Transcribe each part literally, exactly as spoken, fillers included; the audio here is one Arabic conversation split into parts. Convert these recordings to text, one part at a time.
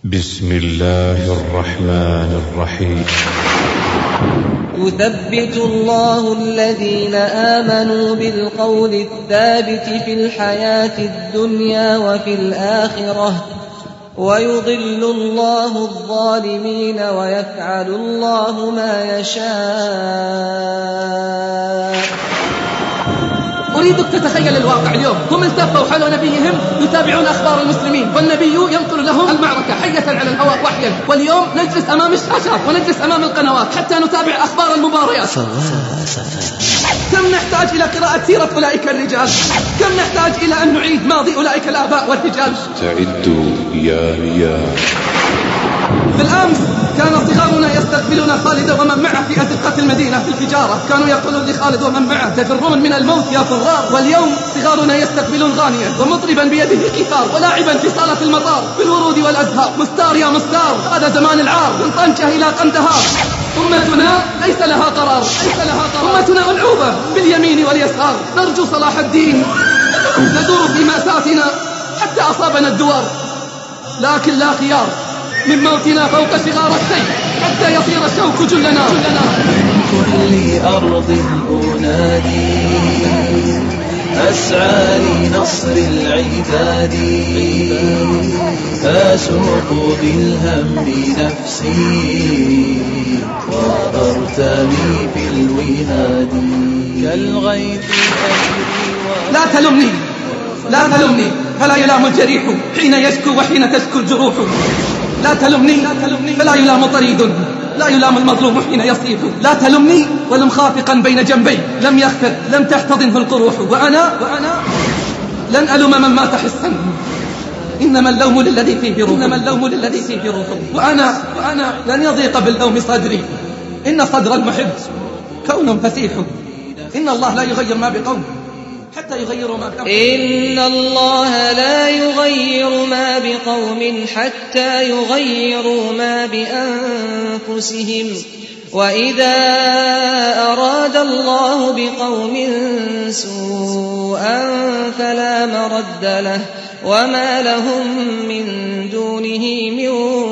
بسم الله الرحمن الرحيم. يثبت الله الذين آمنوا بالقول الثابت في الحياة الدنيا وفي الآخرة ويضل الله الظالمين ويفعل الله ما يشاء. أريدك تتخيل الواقع اليوم، هم التفوا حول نبيهم يتابعون أخبار المسلمين، والنبي ينقل لهم المعركة حية على الهواء وحيا، واليوم نجلس أمام الشاشات ونجلس أمام القنوات حتى نتابع أخبار المباريات. كم نحتاج إلى قراءة سيرة أولئك الرجال، كم نحتاج إلى أن نعيد ماضي أولئك الآباء والرجال. استعدوا يا ريال. بالأمس كان صغارنا يستقبلون خالد ومن معه في أزقة المدينة في الحجارة، كانوا يقولون لخالد ومن معه تفرون من الموت يا فرار. واليوم صغارنا يستقبلون غانيا ومطربا بيده قيثار ولاعبا في صالة المطار بالورود والأزهار. مستار يا مستار، هذا زمان العار من طنجة إلى قندهار. أمتنا ليس لها قرار، ليس لها قرار. أمتنا ملعوبة باليمين واليسار، نرجو صلاح الدين، ندور في مأساتنا حتى أصابنا الدوار، لكن لا خيار من موتنا فوق صغار السيف حتى يصير الشوك جلنا. من كل أرض أنادي أسعى لنصر العباد، أسوق بالهم نفسي وأرتمي في الوهاد كالغيث أجري. لا تلمني لا تلمني فلا يلام الجريح حين يشكو وحين تشكو الجروح. لا تلمني فلا يلام طريد، لا يلام المظلوم حين يصيح. لا تلمني ولم خافقا بين جنبي لم يخفق لم تحتضنه القروح. وأنا وأنا لن ألوم من مات حسا، إنما اللوم للذي فيه روح، إنما اللوم للذي فيه روح. وأنا وأنا لن يضيق باللوم صدري، إن صدر المحب كون فسيح. إن الله لا يغير ما بقوم حتى يغيروا ما بأنفسهم. إن الله لا يغير ما بقوم حتى يغيروا ما بأنفسهم، وإذا أراد الله بقوم سوءا فلا مرد له وما لهم من دونه من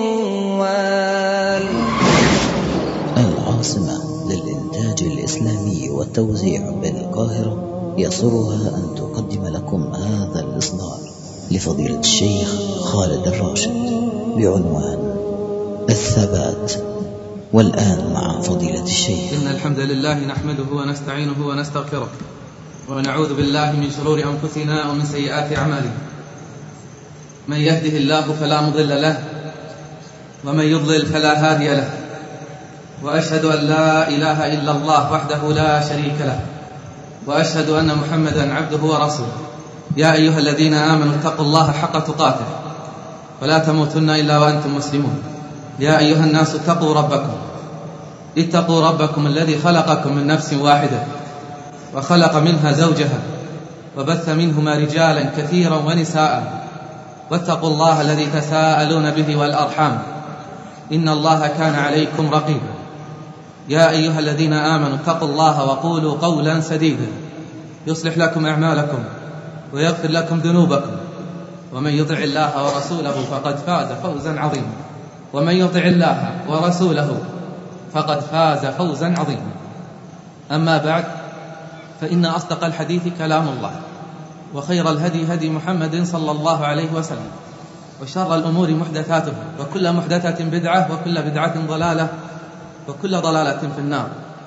وال. العاصمة للإنتاج الإسلامي والتوزيع بالقاهرة يسرها أن تقدم لكم هذا الإصدار لفضيلة الشيخ خالد الراشد بعنوان الثبات. والآن مع فضيلة الشيخ. إن الحمد لله نحمده ونستعينه ونستغفره ونعوذ بالله من شرور أنفسنا ومن سيئات أعمالنا. من يهده الله فلا مضل له ومن يضلل فلا هادي له، وأشهد أن لا إله إلا الله وحده لا شريك له، وأشهد أن محمدا عبده ورسوله. يا أيها الذين آمنوا اتقوا الله حق تقاته ولا تموتن إلا وأنتم مسلمون. يا أيها الناس اتقوا ربكم اتقوا ربكم الذي خلقكم من نفس واحدة وخلق منها زوجها وبث منهما رجالا كثيرا ونساء، واتقوا الله الذي تساءلون به والأرحام إن الله كان عليكم رقيبا. يا أيها الذين آمنوا اتقوا الله وقولوا قولا سديدا يصلح لكم أعمالكم ويغفر لكم ذنوبكم، ومن يطع الله ورسوله فقد فاز فوزا عظيما. ومن يطع الله ورسوله فقد فاز فوزا عظيما. أما بعد، فإن أصدق الحديث كلام الله، وخير الهدي هدي محمد صلى الله عليه وسلم، وشر الأمور محدثاتها، وكل محدثة بدعة، وكل بدعة ضلالة، وكل ضلالة في النار.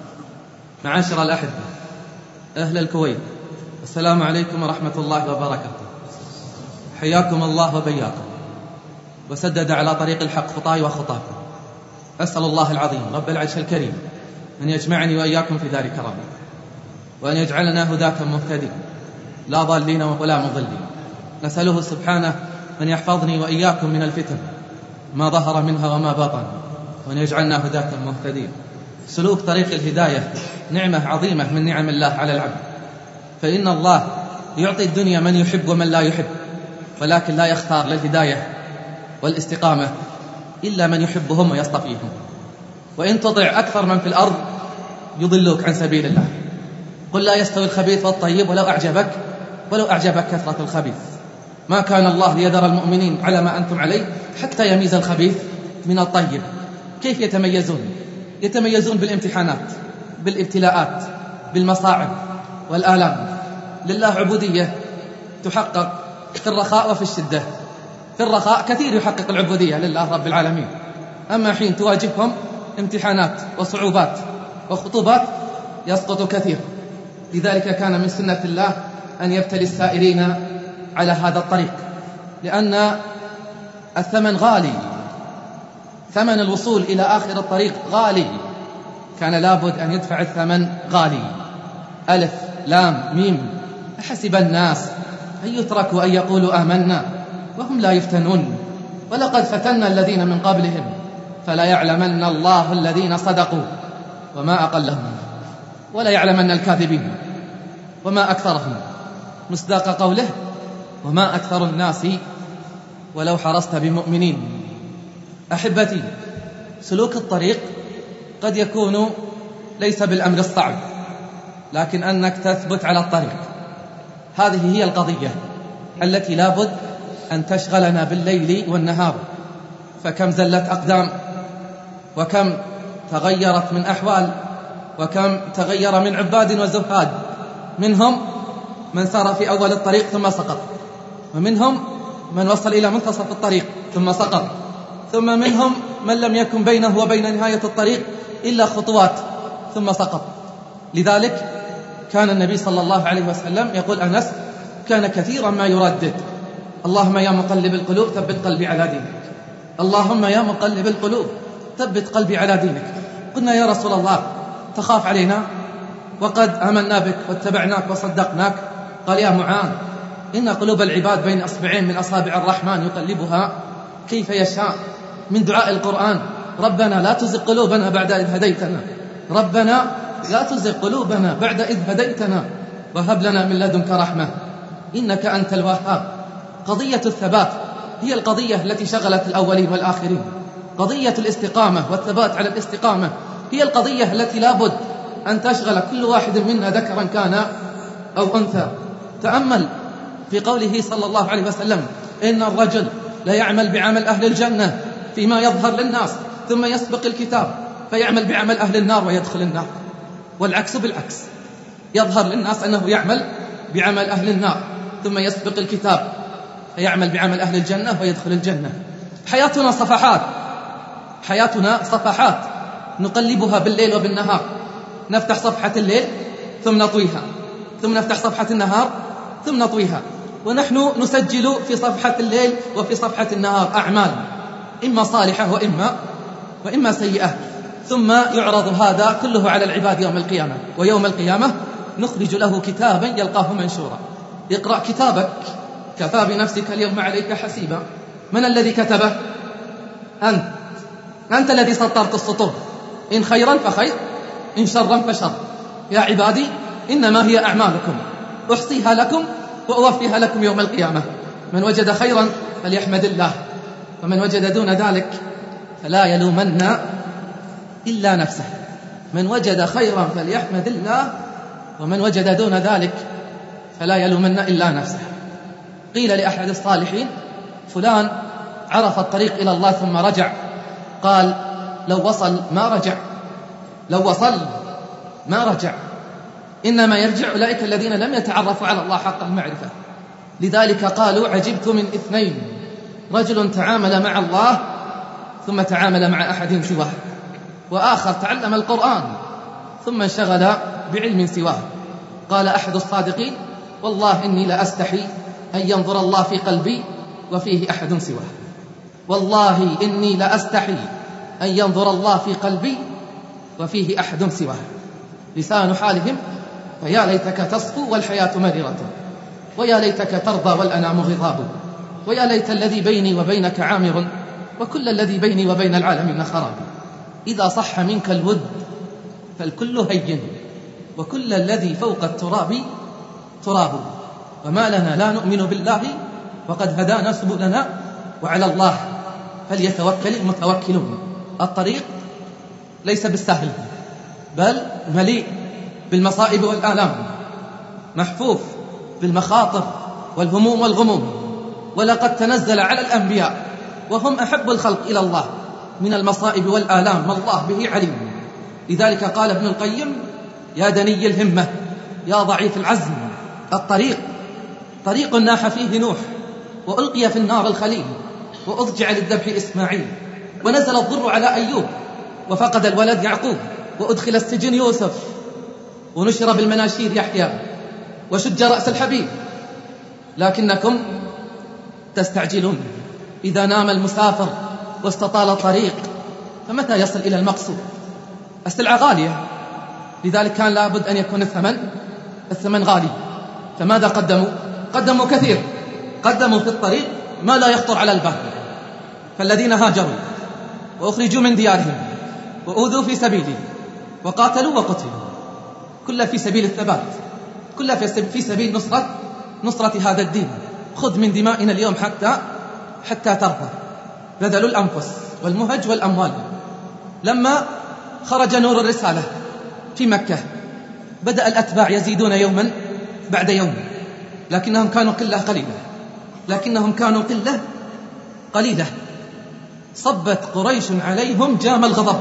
معاشر الأحبة أهل الكويت، السلام عليكم ورحمة الله وبركاته. حياكم الله وبياكم، وسدد على طريق الحق خطاي وخطاكم. أسأل الله العظيم رب العرش الكريم أن يجمعني وإياكم في دار كرامه، وأن يجعلنا هداة مهتدين لا ضالين ولا مضلين. نسأله سبحانه أن يحفظني وإياكم من الفتن ما ظهر منها وما بطن، وأن يجعلنا هداة مهتدين. سلوك طريق الهداية نعمة عظيمة من نعم الله على العبد، فإن الله يعطي الدنيا من يحب ومن لا يحب، ولكن لا يختار للهداية والاستقامة إلا من يحبهم ويصطفيهم. وإن تطع أكثر من في الأرض يضلوك عن سبيل الله. قل لا يستوي الخبيث والطيب ولو أعجبك ولو أعجبك كثرة الخبيث. ما كان الله ليذر المؤمنين على ما أنتم عليه حتى يميز الخبيث من الطيب. كيف يتميزون؟ يتميزون بالامتحانات، بالابتلاءات، بالمصاعب والآلام. لله عبودية تحقق في الرخاء وفي الشدة. في الرخاء كثير يحقق العبودية لله رب العالمين، أما حين تواجههم امتحانات وصعوبات وخطوبات يسقط كثير. لذلك كان من سنة الله أن يبتلي السائرين على هذا الطريق، لأن الثمن غالي، ثمن الوصول إلى آخر الطريق غالي، كان لابد أن يدفع الثمن غالي. ألف لام ميم. أحسب الناس أن يتركوا أن يقولوا آمنا وهم لا يفتنون ولقد فتنا الذين من قبلهم فلا يعلمن الله الذين صدقوا وما أقلهم ولا يعلمن الكاذبين وما أكثرهم، مصداق قوله وما أكثر الناس ولو حرصت بمؤمنين. أحبتي، سلوك الطريق قد يكون ليس بالأمر الصعب، لكن أنك تثبت على الطريق. هذه هي القضية التي لابد أن تشغلنا بالليل والنهار. فكم زلت أقدام، وكم تغيرت من أحوال، وكم تغير من عباد وزهاد. منهم من سار في أول الطريق ثم سقط، ومنهم من وصل إلى منتصف الطريق ثم سقط، ثم منهم من لم يكن بينه وبين نهاية الطريق إلا خطوات ثم سقط. لذلك كان النبي صلى الله عليه وسلم يقول أنس كان كثيرا ما يردد اللهم يا مقلب القلوب ثبت قلبي على دينك، اللهم يا مقلب القلوب ثبت قلبي على دينك. قلنا يا رسول الله تخاف علينا وقد آمنا بك واتبعناك وصدقناك؟ قال يا معاذ إن قلوب العباد بين أصبعين من أصابع الرحمن يقلبها كيف يشاء. من دعاء القرآن ربنا لا تزغ قلوبنا بعد إذ هديتنا، ربنا لا تزغ قلوبنا بعد إذ هديتنا وهب لنا من لدنك رحمة إنك أنت الوهاب. قضية الثبات هي القضية التي شغلت الأولين والآخرين. قضية الاستقامة والثبات على الاستقامة هي القضية التي لابد أن تشغل كل واحد منا ذكرا كان أو أنثى. تأمل في قوله صلى الله عليه وسلم إن الرجل لا يعمل بعمل أهل الجنة فيما يظهر للناس ثم يسبق الكتاب فيعمل بعمل أهل النار ويدخل النار، والعكس بالعكس، يظهر للناس أنه يعمل بعمل أهل النار ثم يسبق الكتاب فيعمل بعمل أهل الجنة ويدخل الجنة. حياتنا صفحات، حياتنا صفحات نقلبها بالليل وبالنهار. نفتح صفحة الليل ثم نطويها، ثم نفتح صفحة النهار ثم نطويها، ونحن نسجل في صفحة الليل وفي صفحة النهار أعمال إما صالحة وإما وإما سيئة، ثم يعرض هذا كله على العباد يوم القيامة. ويوم القيامة نخرج له كتابا يلقاه منشورا. اقرأ كتابك كفى بنفسك اليوم عليك حسيبا. من الذي كتبه؟ أنت أنت الذي سطرت السطور، إن خيرا فخير إن شرا فشر. يا عبادي إنما هي أعمالكم أحصيها لكم وأوفيها لكم يوم القيامة. من وجد خيرا فليحمد الله، ومن وجد دون ذلك فلا يلومن إلا نفسه. من وجد خيرا فليحمد الله، ومن وجد دون ذلك فلا يلومن إلا نفسه. قيل لأحد الصالحين فلان عرف الطريق إلى الله ثم رجع، قال لو وصل ما رجع، لو وصل ما رجع، إنما يرجع أولئك الذين لم يتعرفوا على الله حق المعرفة. لذلك قالوا عجبت من اثنين، رجل تعامل مع الله ثم تعامل مع أحد سواه، وآخر تعلم القرآن ثم انشغل بعلم سواه. قال أحد الصادقين والله إني لأستحي أن ينظر الله في قلبي وفيه أحد سواه، والله إني لأستحي أن ينظر الله في قلبي وفيه أحد سواه. لسان حالهم فيا ليتك تصفو والحياة مريرة، ويا ليتك ترضى والأنام غضاب، ويا ليت الذي بيني وبينك عامر وكل الذي بيني وبين العالمين خراب. إذا صح منك الود فالكل هين، وكل الذي فوق التراب تراب. وما لنا لا نؤمن بالله وقد هدانا سبلنا وعلى الله فليتوكل المتوكلون. الطريق ليس بالسهل، بل مليء بالمصائب والآلام، محفوف بالمخاطر والهموم والغموم. ولقد تنزل على الأنبياء وهم أحب الخلق إلى الله من المصائب والآلام ما الله به عليم. لذلك قال ابن القيم: يا دني الهمة يا ضعيف العزم، الطريق طريق ناح فيه نوح، وألقي في النار الخليل، وأضجع للذبح إسماعيل، ونزل الضر على أيوب، وفقد الولد يعقوب، وأدخل السجن يوسف، ونشر بالمناشير يحيى، وشج رأس الحبيب. لكنكم تستعجلون إذا نام المسافر واستطال الطريق، فمتى يصل إلى المقصود؟ السلعة غالية، لذلك كان لابد أن يكون الثمن الثمن غالي. فماذا قدموا؟ قدموا كثير، قدموا في الطريق ما لا يخطر على البال. فالذين هاجروا وأخرجوا من ديارهم وأوذوا في سبيلي وقاتلوا وقتلوا، كل في سبيل الثبات، كل في سبيل نصرة نصرة هذا الدين. خذ من دمائنا اليوم حتى حتى ترضى. بذلوا الأنفس والمهج والأموال. لما خرج نور الرسالة في مكة بدأ الأتباع يزيدون يوما بعد يوم، لكنهم كانوا قلة قليلة لكنهم كانوا قلة قليلة صبت قريش عليهم جام الغضب.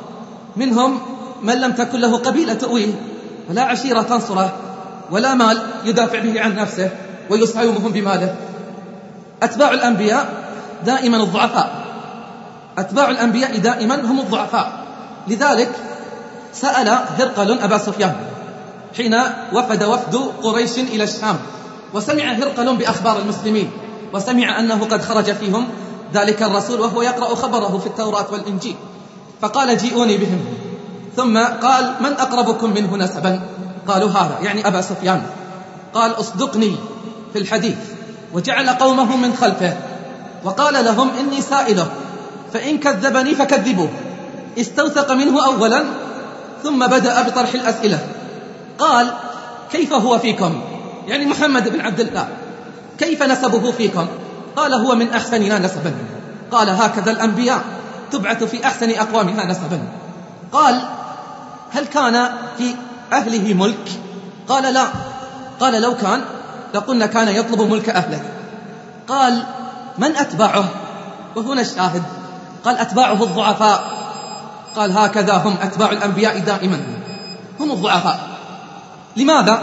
منهم من لم تكن له قبيلة تؤويه، ولا عشيرة تنصره، ولا مال يدافع به عن نفسه ويساومهم بماله. أتباع الأنبياء دائما الضعفاء، أتباع الأنبياء دائما هم الضعفاء. لذلك سأل هرقل أبا سفيان حين وفد وفد قريش إلى الشام، وسمع هرقل بأخبار المسلمين، وسمع أنه قد خرج فيهم ذلك الرسول وهو يقرأ خبره في التوراة والإنجيل، فقال: جيئوني بهم. ثم قال: من أقربكم منه نسبا؟ قالوا: هذا، يعني أبا سفيان. قال: أصدقني في الحديث. وجعل قومه من خلفه وقال لهم: إني سائله، فإن كذبني فكذبوه. استوثق منه أولا، ثم بدأ بطرح الأسئلة. قال: كيف هو فيكم؟ يعني محمد بن عبد الله كيف نسبه فيكم؟ قال: هو من أحسننا نسبا. قال: هكذا الأنبياء تبعث في أحسن أقوامها نسبا. قال: هل كان في أهله ملك؟ قال: لا. قال: لو كان لقلنا كان يطلب ملك أهله. قال: من أتباعه؟ وهنا الشاهد. قال: أتباعه الضعفاء. قال: هكذا هم أتباع الأنبياء دائما، هم الضعفاء. لماذا؟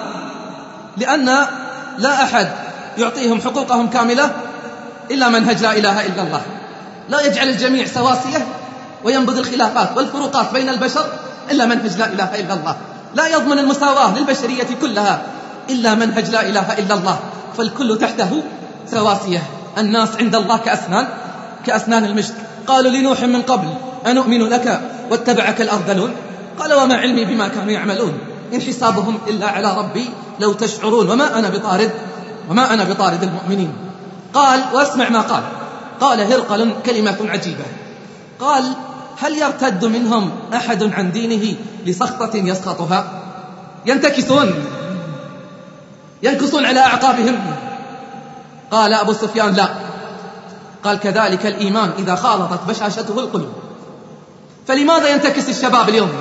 لأن لا أحد يعطيهم حقوقهم كاملة إلا منهج لا إله إلا الله. لا يجعل الجميع سواسية وينبذ الخلافات والفروقات بين البشر إلا منهج لا إله إلا الله. لا يضمن المساواة للبشرية كلها إلا منهج لا إله إلا الله، فالكل تحته سواسية. الناس عند الله كأسنان كأسنان المشط. قالوا لنوح من قبل: أنؤمن لك واتبعك الأرذلون؟ قال: وما علمي بما كانوا يعملون، إن حسابهم إلا على ربي لو تشعرون، وما أنا بطارد وما أنا بطارد المؤمنين. قال: واسمع ما قال. قال هرقل كلمة عجيبة. قال: هل يرتد منهم أحد عن دينه لسخطة يسخطها؟ ينتكسون ينكسون على أعقابهم. قال أبو سفيان: لا. قال: كذلك الإيمان إذا خالطت بشاشته القلوب. فلماذا ينتكس الشباب اليوم؟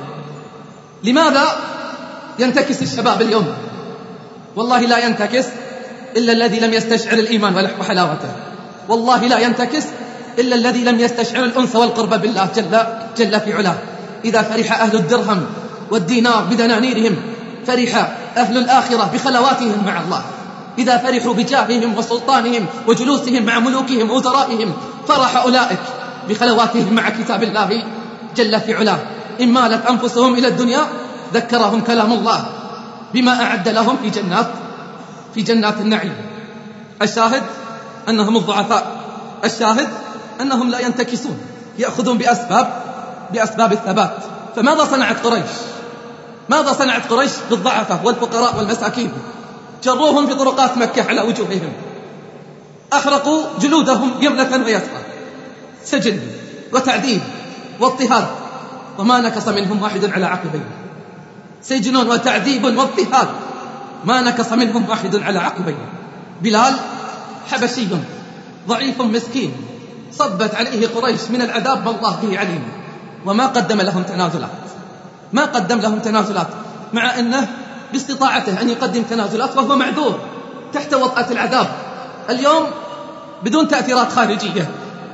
لماذا ينتكس الشباب اليوم؟ والله لا ينتكس إلا الذي لم يستشعر الإيمان وحلاوته. والله لا ينتكس إلا الذي لم يستشعر الأنس والقرب بالله جل, جل في علاه. إذا فرح أهل الدرهم والدينار بدنانيرهم، فرح أهل الآخرة بخلواتهم مع الله. إذا فرحوا بجاههم وسلطانهم وجلوسهم مع ملوكهم ووزرائهم، فرح أولئك بخلواتهم مع كتاب الله جل في علاه. إن مالت أنفسهم إلى الدنيا ذكرهم كلام الله بما أعد لهم في جنات في جنات النعيم. الشاهد أنهم الضعفاء، الشاهد أنهم لا ينتكسون، يأخذون بأسباب بأسباب الثبات. فماذا صنعت قريش؟ ماذا صنعت قريش بالضعفة والفقراء والمساكين؟ جروهم في طرقات مكة على وجوههم، أحرقوا جلودهم يمنة ويسرى، سجن وتعذيب واضطهاد، وما نكص منهم واحد على عقبيه. سجن وتعذيب واضطهاد، ما نكص منهم واحد على عقبيه. بلال حبشي ضعيف مسكين، صبت عليه قريش من العذاب ما الله به عليم، وما قدم لهم تنازلات ما قدم لهم تنازلات مع أنه باستطاعته أن يقدم تنازلات وهو معذور تحت وطأة العذاب. اليوم بدون تأثيرات خارجية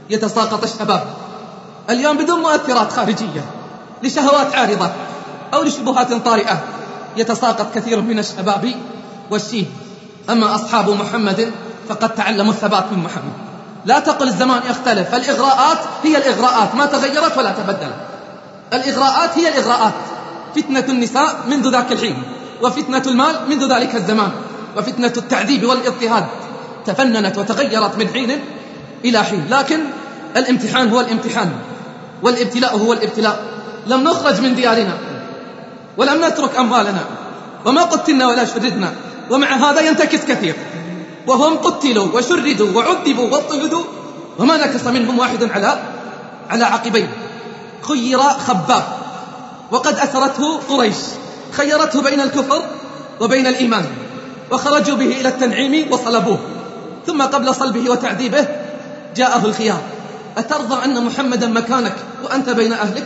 يتساقط الشباب اليوم بدون مؤثرات خارجية لشهوات عارضة أو لشبهات طارئة، يتساقط كثير من الشباب والشيب. أما أصحاب محمد فقد تعلموا الثبات من محمد. لا تقل الزمان يختلف، الإغراءات هي الإغراءات، ما تغيرت ولا تبدلت. الإغراءات هي الإغراءات، فتنة النساء منذ ذاك الحين، وفتنة المال منذ ذلك الزمان، وفتنة التعذيب والاضطهاد تفننت وتغيرت من حين إلى حين. لكن الامتحان هو الامتحان، والابتلاء هو الابتلاء. لم نخرج من ديارنا ولم نترك أموالنا وما قتلنا ولا شردنا، ومع هذا ينتكس كثير، وهم قتلوا وشردوا وعذبوا واضطهدوا وما نكس منهم واحد على على عقبيه. خير خباب وقد أسرته قريش، خيرته بين الكفر وبين الإيمان، وخرجوا به إلى التنعيم وصلبوه، ثم قبل صلبه وتعذيبه جاءه الخيار: أترضى أن محمدا مكانك وأنت بين أهلك؟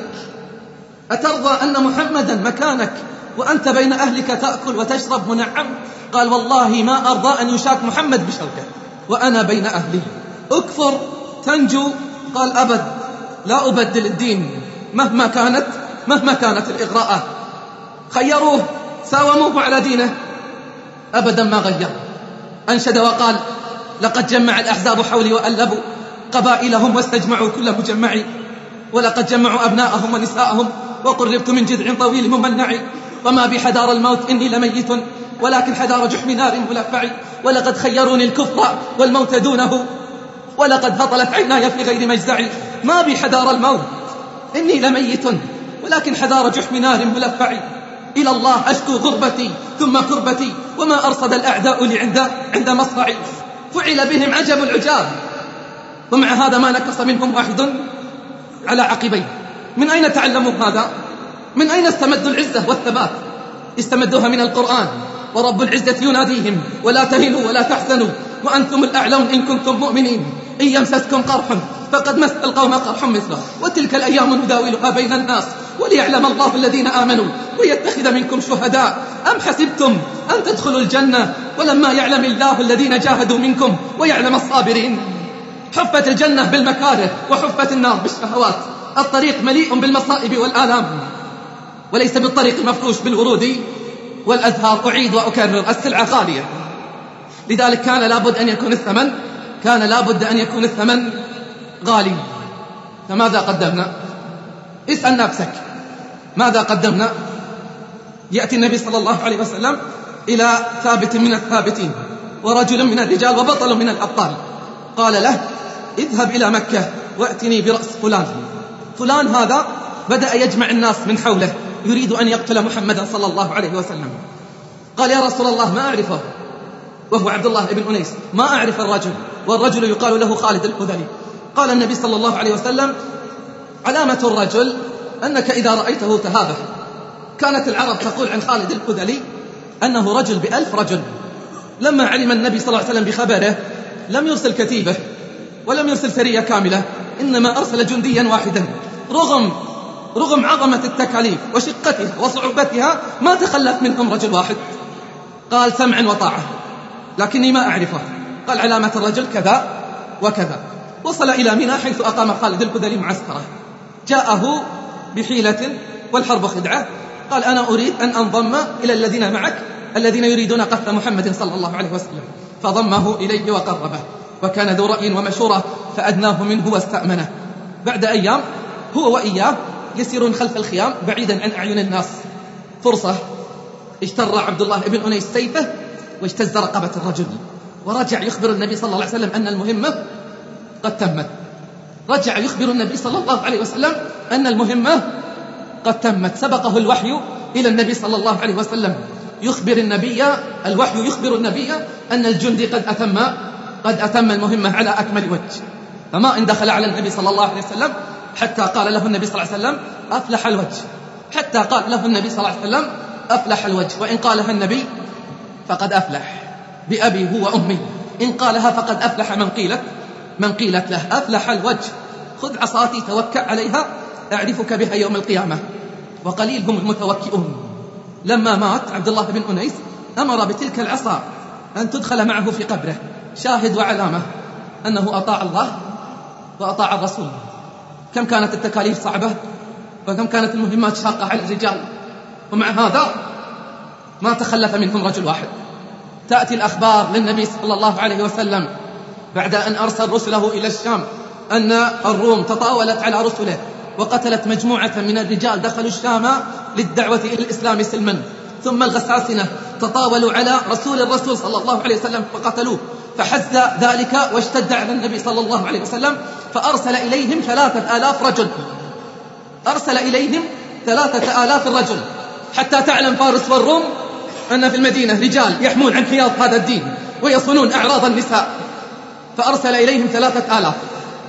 أترضى أن محمدا مكانك وأنت بين أهلك تأكل وتشرب منعم؟ قال: والله ما أرضى أن يشاك محمد بشوكة وأنا بين أهلي. أكفر تنجو؟ قال: أبد، لا أبدل الدين مهما كانت مهما كانت الإغراءات. خيروه ساوموه على دينه، أبدا ما غير. أنشد وقال: لقد جمع الأحزاب حولي وألبوا قبائلهم واستجمعوا كل مجمع، ولقد جمعوا أبناءهم ونساءهم وقربت من جذع طويل ممنع، وما بحدار الموت إني لميت ولكن حدار جحم نار ملفع، ولقد خيروني الكفر والموت دونه ولقد هطلت عيناي في غير مجزعي. ما بحدار الموت إني لميت ولكن حدار جحم نار ملفع، إلى الله أشكو غربتي ثم كربتي، وما أرصد الأعداء لي عند عند مصرعي. فعل بهم عجب العجاب، ومع هذا ما نكص منهم واحد على عقبيه. من أين تعلموا هذا؟ من أين استمدوا العزة والثبات؟ استمدوها من القرآن، ورب العزة يناديهم: ولا تهنوا ولا تحزنوا وأنتم الأعلون إن كنتم مؤمنين، إن يمسسكم قرح فقد مس القوم قرح مثله، وتلك الأيام نداولها بين الناس وليعلم الله الذين آمنوا ويتخذ منكم شهداء، أم حسبتم أن تدخلوا الجنة ولما يعلم الله الذين جاهدوا منكم ويعلم الصابرين. حفت الجنة بالمكاره وحفت النار بالشهوات، الطريق مليء بالمصائب والآلام، وليس بالطريق مفروش بالورود والأزهار. أعيد وأكرر: السلعة غالية، لذلك كان لابد أن يكون الثمن كان لابد أن يكون الثمن غالي. فماذا قدمنا؟ اسأل نفسك ماذا قدمنا؟ يأتي النبي صلى الله عليه وسلم إلى ثابت من الثابتين ورجل من الرجال وبطل من الأبطال، قال له: اذهب إلى مكة وأتني برأس فلان. فلان هذا بدأ يجمع الناس من حوله يريد أن يقتل محمدا صلى الله عليه وسلم. قال: يا رسول الله ما أعرفه، وهو عبد الله بن أنيس، ما أعرف الرجل، والرجل يقال له خالد الخذلي. قال النبي صلى الله عليه وسلم: علامة الرجل أنك إذا رأيته تهابه. كانت العرب تقول عن خالد الخذلي أنه رجل بألف رجل. لما علم النبي صلى الله عليه وسلم بخبره لم يرسل كتيبه ولم يرسل سرية كاملة، إنما أرسل جنديا واحدا، رغم رغم عظمة التكاليف وشقتها وصعوبتها ما تخلف منهم رجل واحد. قال: سمعا وطاعة، لكني ما أعرفه. قال: علامة الرجل كذا وكذا. وصل إلى منى حيث أقام خالد الخذلي معسكره، جاءه بحيلة والحرب خدعة. قال: أنا أريد أن أنضم إلى الذين معك الذين يريدون قتل محمد صلى الله عليه وسلم. فضمه إليه وقربه، وكان ذو رأي ومشورة، فأدناه منه واستأمنه. بعد أيام هو وإياه يسيرون خلف الخيام بعيدا عن أعين الناس. فرصة اجتر عبد الله بن أنيس سيفه واجتز رقبة الرجل، ورجع يخبر النبي صلى الله عليه وسلم أن المهمة قد تمت. رجع يخبر النبي صلى الله عليه وسلم أن المهمة قد تمت. سبقه الوحي إلى النبي صلى الله عليه وسلم، يخبر النبي الوحي يخبر النبي أن الجندي قد أتم قد أتم المهمة على أكمل وجه. فما إن دخل على النبي صلى الله عليه وسلم حتى قال له النبي صلى الله عليه وسلم: أفلح الوجه. حتى قال له النبي صلى الله عليه وسلم: أفلح الوجه. وإن قالها النبي فقد أفلح بأبي هو أمي، إن قالها فقد أفلح من قيلت من قيلت له. أفلح الوجه، خذ عصاتي توكأ عليها أعرفك بها يوم القيامة، وقليل هم المتوكئون. لما مات عبد الله بن أنيس أمر بتلك العصا أن تدخل معه في قبره، شاهد وعلامة أنه أطاع الله وأطاع الرسول. كم كانت التكاليف صعبة وكم كانت المهمات شاقة على الرجال، ومع هذا ما تخلف منهم رجل واحد. تأتي الأخبار للنبي صلى الله عليه وسلم بعد أن أرسل رسله إلى الشام أن الروم تطاولت على رسله وقتلت مجموعة من الرجال دخلوا الشام للدعوة إلى الإسلام سلما، ثم الغساسنة تطاولوا على رسول الرسول صلى الله عليه وسلم فقتلوه، فحز ذلك واشتد على النبي صلى الله عليه وسلم فأرسل إليهم ثلاثة آلاف رجل أرسل إليهم ثلاثة آلاف رجل حتى تعلم فارس والروم أن في المدينة رجال يحمون عن حياض هذا الدين ويصونون أعراض النساء، فأرسل إليهم ثلاثة آلاف.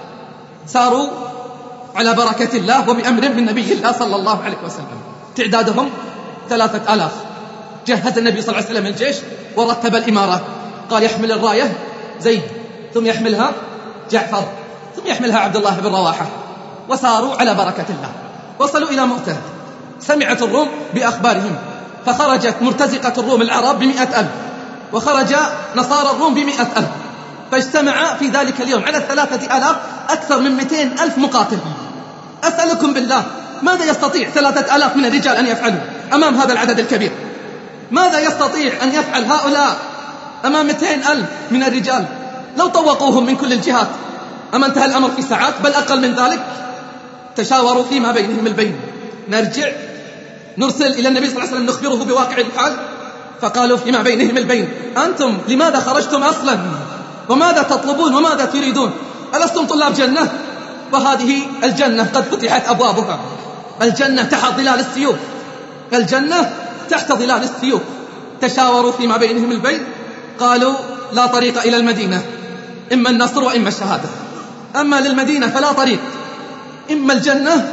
ساروا على بركة الله وبأمر من نبي الله صلى الله عليه وسلم. تعدادهم ثلاثة آلاف. جهز النبي صلى الله عليه وسلم الجيش ورتب الإمارة، قال يحمل الراية زيد، ثم يحملها جعفر، ثم يحملها عبد الله بن رواحة، وساروا على بركة الله. وصلوا إلى مؤتة، سمعت الروم بأخبارهم فخرجت مرتزقة الروم العرب بمئة ألف، وخرج نصارى الروم بمئة ألف، فاجتمع في ذلك اليوم على الثلاثة آلاف أكثر من مئتين ألف مقاتل. أسألكم بالله، ماذا يستطيع ثلاثة آلاف من الرجال أن يفعلوا أمام هذا العدد الكبير؟ ماذا يستطيع أن يفعل هؤلاء أمام مئتين ألف من الرجال؟ لو طوقوهم من كل الجهات أما انتهى الأمر في ساعات، بل أقل من ذلك. تشاوروا فيما بينهم البين، نرجع نرسل إلى النبي صلى الله عليه وسلم نخبره بواقع الحال. فقالوا فيما بينهم البين: أنتم لماذا خرجتم أصلا؟ وماذا تطلبون وماذا تريدون؟ ألستم طلاب جنة؟ وهذه الجنة قد فتحت أبوابها. الجنة تحت ظلال السيوف، الجنة تحت ظلال السيوف. تشاوروا فيما بينهم البين، قالوا: لا طريق إلى المدينة، إما النصر وإما الشهادة. أما للمدينة فلا طريق، إما الجنة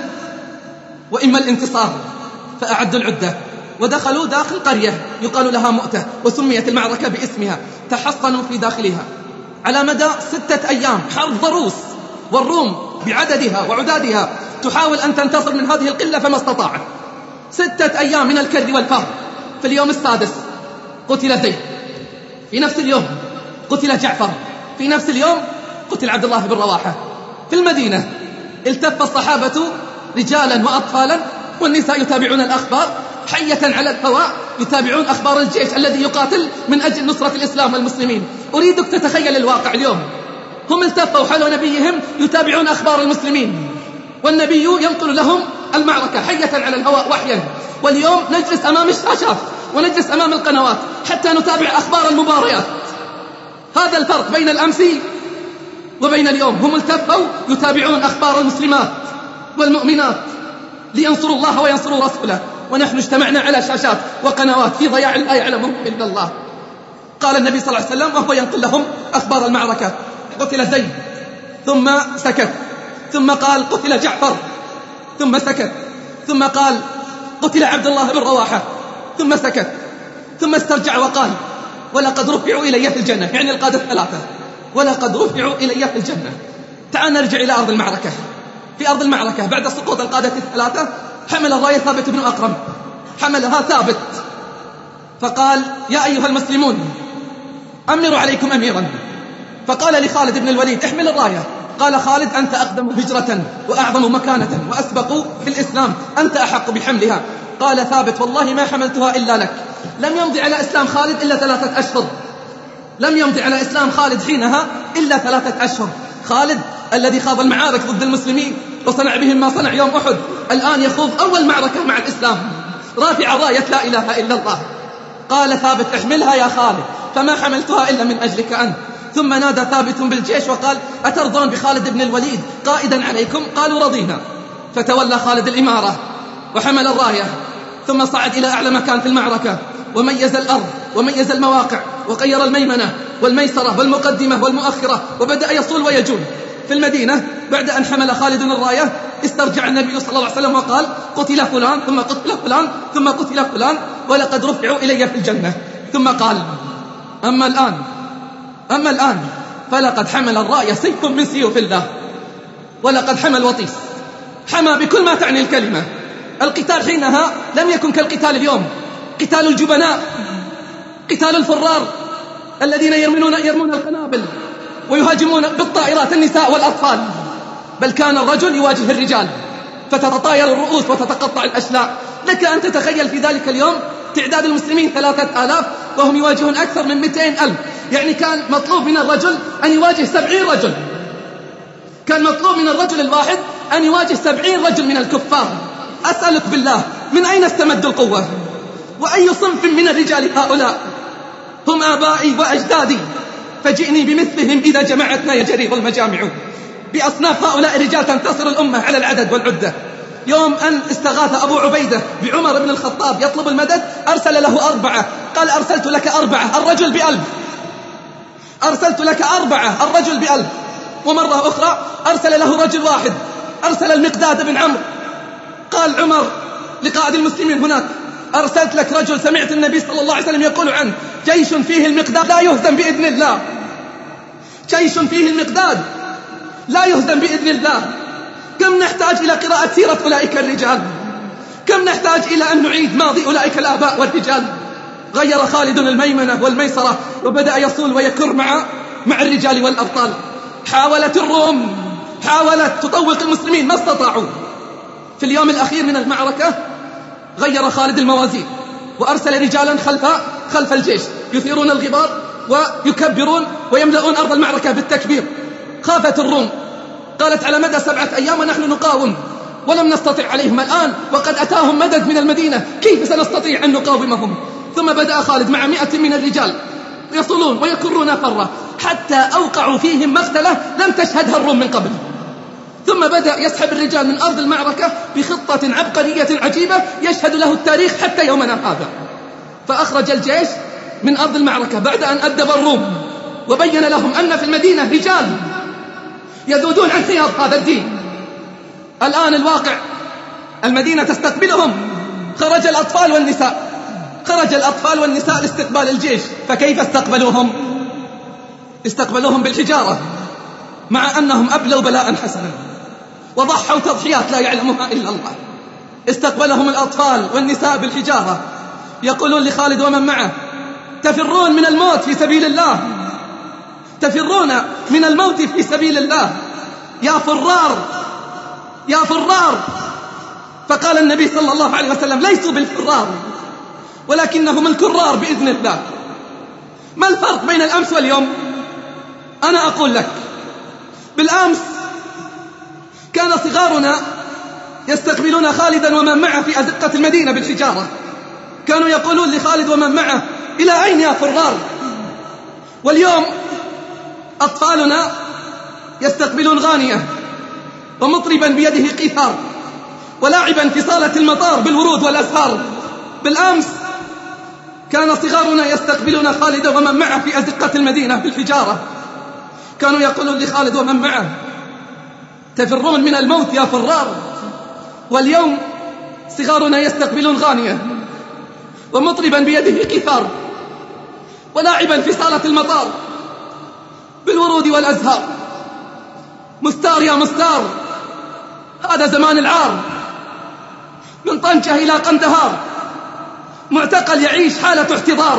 وإما الانتصار. فأعدوا العدة ودخلوا داخل قرية يقال لها مؤتة، وسميت المعركة باسمها. تحصنوا في داخلها على مدى ستة أيام، حرب ضروس، والروم بعددها وعدادها تحاول أن تنتصر من هذه القلة فما استطاعت. ستة أيام من الكر والفهر. في اليوم السادس قتل زيد، في نفس اليوم قتل جعفر، في نفس اليوم قتل عبد الله بن رواحة. في المدينة التف الصحابة رجالا وأطفالا والنساء يتابعون الأخبار، حية على الهواء يتابعون أخبار الجيش الذي يقاتل من أجل نصرة الإسلام والمسلمين. أريدك تتخيل الواقع اليوم، هم التفوا حول نبيهم يتابعون أخبار المسلمين، والنبي ينقل لهم المعركة حية على الهواء وحيا. واليوم نجلس أمام الشاشات ونجلس أمام القنوات حتى نتابع أخبار المباريات. هذا الفرق بين الأمس وبين اليوم. هم التفوا يتابعون أخبار المسلمات والمؤمنات لينصروا الله وينصروا رسوله، ونحن اجتمعنا على شاشات وقنوات في ضياع لا يعلمه إلا الله. قال النبي صلى الله عليه وسلم وهو ينقل لهم أخبار المعركة: قتل زيد، ثم سكت، ثم قال قتل جعفر، ثم سكت، ثم قال قتل عبد الله بن رواحة، ثم سكت، ثم استرجع وقال: ولقد رفعوا إلي في الجنة، يعني القادة الثلاثة، ولقد رفعوا إلي في الجنة. تعال نرجع إلى أرض المعركة. في أرض المعركة بعد سقوط القادة الثلاثة حمل الراية ثابت بن أقرم، حملها ثابت فقال: يا أيها المسلمون أمروا عليكم أميرا. فقال لخالد بن الوليد: احمل الراية. قال خالد: أنت أقدم هجرة وأعظم مكانة وأسبق في الإسلام، أنت أحق بحملها. قال ثابت: والله ما حملتها إلا لك. لم يمضي على إسلام خالد إلا ثلاثة أشهر، لم يمضي على إسلام خالد حينها إلا ثلاثة أشهر. خالد الذي خاض المعارك ضد المسلمين وصنع بهم ما صنع يوم أحد، الآن يخوض أول معركة مع الإسلام رافع راية لا إله إلا الله. قال ثابت: احملها يا خالد، فما حملتها إلا من أجلك أنت. ثم نادى ثابت بالجيش وقال: أترضون بخالد بن الوليد قائدا عليكم؟ قالوا: رضينا. فتولى خالد الإمارة وحمل الراية، ثم صعد إلى أعلى مكان في المعركة وميز الأرض وميز المواقع وغير الميمنة والميسرة والمقدمة والمؤخرة، وبدأ يصول ويجول. في المدينة بعد أن حمل خالد الراية استرجع النبي صلى الله عليه وسلم وقال: قتل فلان، ثم قتل فلان، ثم قتل فلان، ولقد رفعوا إلي في الجنة. ثم قال: أما الآن أما الآن فلقد حمل الراية سيف من سيوف الله، ولقد حمل وطيس، حمى بكل ما تعني الكلمة. القتال حينها لم يكن كالقتال اليوم، قتال الجبناء، قتال الفرار الذين يرمون يرمون القنابل ويهاجمون بالطائرات النساء والأطفال. بل كان الرجل يواجه الرجال فتتطاير الرؤوس وتتقطع الأشلاء. لك أن تتخيل في ذلك اليوم تعداد المسلمين ثلاثة آلاف وهم يواجهون أكثر من مئتين ألف، يعني كان مطلوب من الرجل أن يواجه سبعين رجل، كان مطلوب من الرجل الواحد أن يواجه سبعين رجل من الكفار. أسألك بالله من أين استمد القوة؟ وأي صنف من الرجال هؤلاء؟ هم آبائي وأجدادي، فجئني بمثلهم إذا جمعتنا يجرير المجامع. بأصناف هؤلاء الرجال تنتصر الأمة على العدد والعدة. يوم أن استغاث أبو عبيدة بعمر بن الخطاب يطلب المدد أرسل له أربعة، قال أرسلت لك أربعة الرجل بألف، أرسلت لك أربعة الرجل بألف. ومرة أخرى أرسل له رجل واحد، أرسل المقداد بن عمرو، قال عمر لقائد المسلمين هناك أرسلت لك رجل سمعت النبي صلى الله عليه وسلم يقول عنه جيش فيه المقداد لا يهزم بإذن الله، جيش فيه المقداد لا يهزم بإذن الله. كم نحتاج إلى قراءة سيرة أولئك الرجال، كم نحتاج إلى أن نعيد ماضي أولئك الآباء والرجال. غير خالد الميمنة والميسرة وبدأ يصول ويكر مع مع الرجال والأبطال. حاولت الروم حاولت تطوق المسلمين ما استطاعوا. في اليوم الأخير من المعركة غير خالد الموازين وأرسل رجالا خلف خلف الجيش يثيرون الغبار ويكبرون ويملؤون أرض المعركة بالتكبير. خافت الروم، قالت على مدى سبعة أيام ونحن نقاوم ولم نستطع عليهم، الآن وقد أتاهم مدد من المدينة كيف سنستطيع أن نقاومهم؟ ثم بدأ خالد مع مئة من الرجال يصلون ويكرون فرة حتى أوقعوا فيهم مقتلة لم تشهدها الروم من قبل. ثم بدأ يسحب الرجال من أرض المعركة بخطة عبقرية عجيبة يشهد له التاريخ حتى يومنا هذا. فأخرج الجيش من أرض المعركة بعد أن أدب الروم وبين لهم أن في المدينة رجال يذودون عن حياض هذا الدين. الآن الواقع المدينة تستقبلهم، خرج الأطفال والنساء خرج الأطفال والنساء لاستقبال الجيش. فكيف استقبلوهم؟ استقبلوهم بالحجارة، مع أنهم أبلوا بلاء حسنا وضحوا تضحيات لا يعلمها إلا الله. استقبلهم الأطفال والنساء بالحجارة، يقولون لخالد ومن معه تفرون من الموت في سبيل الله، تفرون من الموت في سبيل الله يا فرار يا فرار. فقال النبي صلى الله عليه وسلم ليسوا بالفرار ولكنهم الكرار بإذن الله. ما الفرق بين الأمس واليوم؟ أنا أقول لك، بالأمس كان صغارنا يستقبلون خالدا ومن معه في أزقة المدينة بالحجارة، كانوا يقولون لخالد ومن معه إلى أين يا فرار؟ واليوم أطفالنا يستقبلون غانية ومطربا بيده قيثار ولاعبا في صالة المطار بالورود والأزهار. بالأمس كان صغارنا يستقبلون خالد ومن معه في أزقة المدينة بالحجارة، كانوا يقولون لخالد ومن معه تفرون من الموت يا فرار. واليوم صغارنا يستقبلون غانية ومطربا بيده قيثار ولاعبا في صالة المطار بالورود والأزهار. مستار يا مستار، هذا زمان العار، من طنجة إلى قندهار معتقل يعيش حالة احتضار.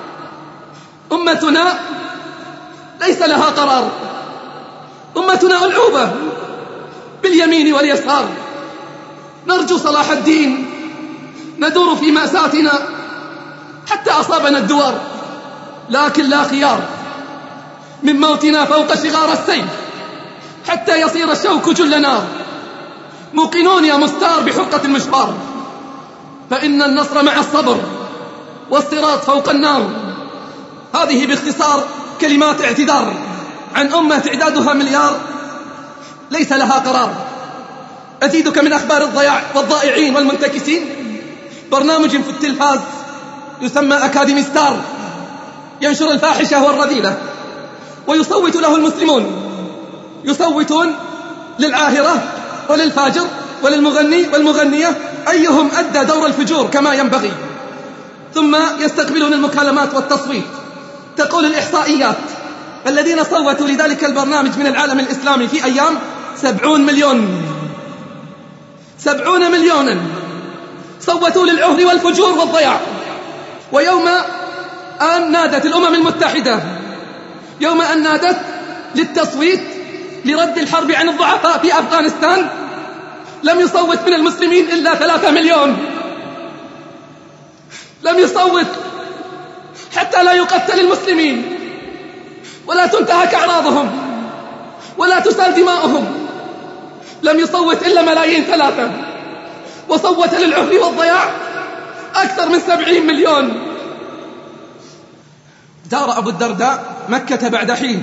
أمتنا ليس لها قرار، أمتنا ألعوبة باليمين واليسار. نرجو صلاح الدين، ندور في مأساتنا حتى أصابنا الدوار، لكن لا خيار من موتنا فوق شغار السيف حتى يصير الشوك جل نار. موقنون يا مستار بحقة المشوار، فإن النصر مع الصبر والصراط فوق النار. هذه باختصار كلمات اعتذار عن أمة تعدادها مليار ليس لها قرار. أزيدك من أخبار الضياع والضائعين والمنتكسين برنامج في التلفاز يسمى أكاديمي ستار، ينشر الفاحشة والرذيلة ويصوت له المسلمون، يصوتون للعاهرة وللفاجر وللمغني والمغنية أيهم أدى دور الفجور كما ينبغي. ثم يستقبلون المكالمات والتصويت. تقول الإحصائيات الذين صوتوا لذلك البرنامج من العالم الإسلامي في أيام سبعون مليون سبعون مليونا صوتوا للعهر والفجور والضياع. ويوم أن نادت الأمم المتحدة يوم أن نادت للتصويت لرد الحرب عن الضعفاء في أفغانستان لم يصوت من المسلمين إلا ثلاثة مليون. لم يصوت حتى لا يقتل المسلمين ولا تنتهك أعراضهم ولا تسال دماؤهم. لم يصوت إلا ملايين ثلاثة، وصوت للعهر والضياع أكثر من سبعين مليون. دار أبو الدرداء مكة بعد حين،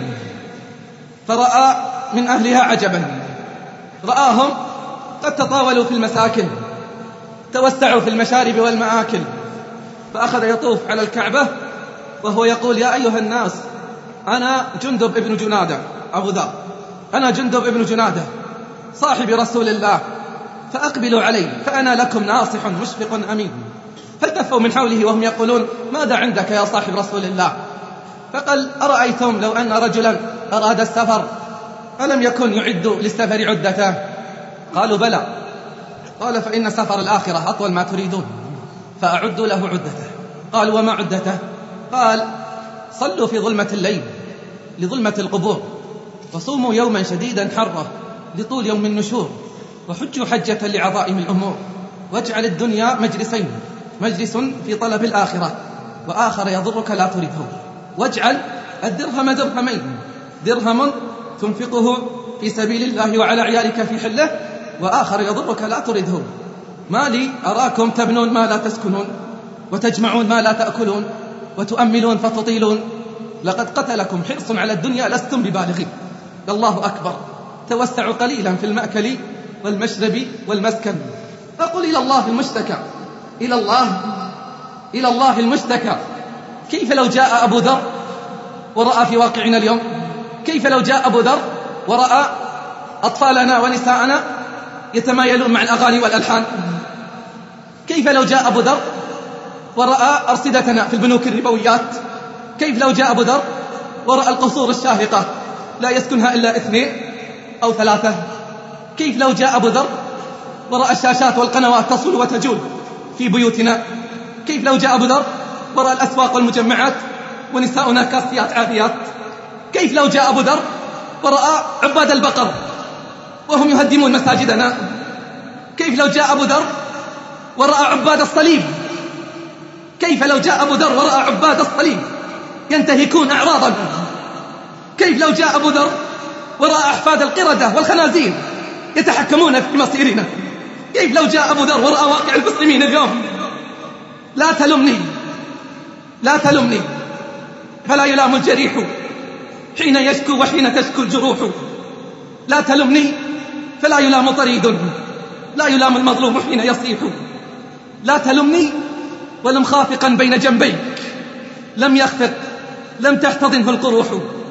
فرأى من أهلها عجبا، رآهم قد تطاولوا في المساكن، توسعوا في المشارب والمآكل، فأخذ يطوف على الكعبة وهو يقول: يا أيها الناس، أنا جندب ابن جنادة، أبو ذر، أنا جندب ابن جنادة صاحب رسول الله، فأقبلوا علي فأنا لكم ناصح مشفق أمين. فالتفوا من حوله وهم يقولون: ماذا عندك يا صاحب رسول الله؟ فقال: أرأيتم لو أن رجلا أراد السفر ألم يكن يعد للسفر عدته؟ قالوا: بلى. قال: فإن سفر الآخرة أطول ما تريدون، فأعد له عدته. قال: وما عدته؟ قال: صلوا في ظلمة الليل لظلمة القبور، وصوموا يوما شديدا حره لطول يوم النشور، وحجوا حجة لعظائم الأمور، واجعل الدنيا مجلسين، مجلس في طلب الآخرة وآخر يضرك لا تريده، واجعل الدرهم درهمين، درهم تنفقه في سبيل الله وعلى عيالك في حله، وآخر يضرك لا تريده. ما لي أراكم تبنون ما لا تسكنون، وتجمعون ما لا تأكلون، وتؤملون فتطيلون، لقد قتلكم حرص على الدنيا لستم ببالغين. الله أكبر. توسعوا قليلا في المأكل والمشرب والمسكن. فقل: إلى الله المشتكى، إلى الله إلى الله المشتكى. كيف لو جاء أبو ذر ورأى في واقعنا اليوم؟ كيف لو جاء أبو ذر ورأى أطفالنا ونساءنا يتمايلون مع الأغاني والألحان؟ كيف لو جاء أبو ذر ورأى أرصدتنا في البنوك الربويات؟ كيف لو جاء أبو ذر ورأى القصور الشاهقة لا يسكنها إلا اثنين أو ثلاثة؟ كيف لو جاء أبو ذر ورأى الشاشات والقنوات تصل وتجول في بيوتنا؟ كيف لو جاء أبو ذر ورأى الأسواق والمجمعات ونساؤنا كاسيات عاريات؟ كيف لو جاء أبو ذر ورأى عباد البقر وهم يهدمون مساجدنا؟ كيف لو جاء أبو ذر ورأى عباد الصليب؟ كيف لو جاء أبو ذر ورأى عباد الصليب ينتهكون أعراضنا؟ كيف لو جاء أبو ذر ورأى أحفاد القردة والخنازير يتحكمون في مصيرنا؟ كيف لو جاء أبو ذر ورأى واقع المسلمين اليوم؟ لا تلمني، لا تلمني، فلا يلام الجريح حين يشكو وحين تشكو الجروح. لا تلمني فلا يلام طريد، لا يلام المظلوم حين يصيح. لا تلمني ولم خافقا بين جنبيك لم يخفق، لم تحتضنه القروح.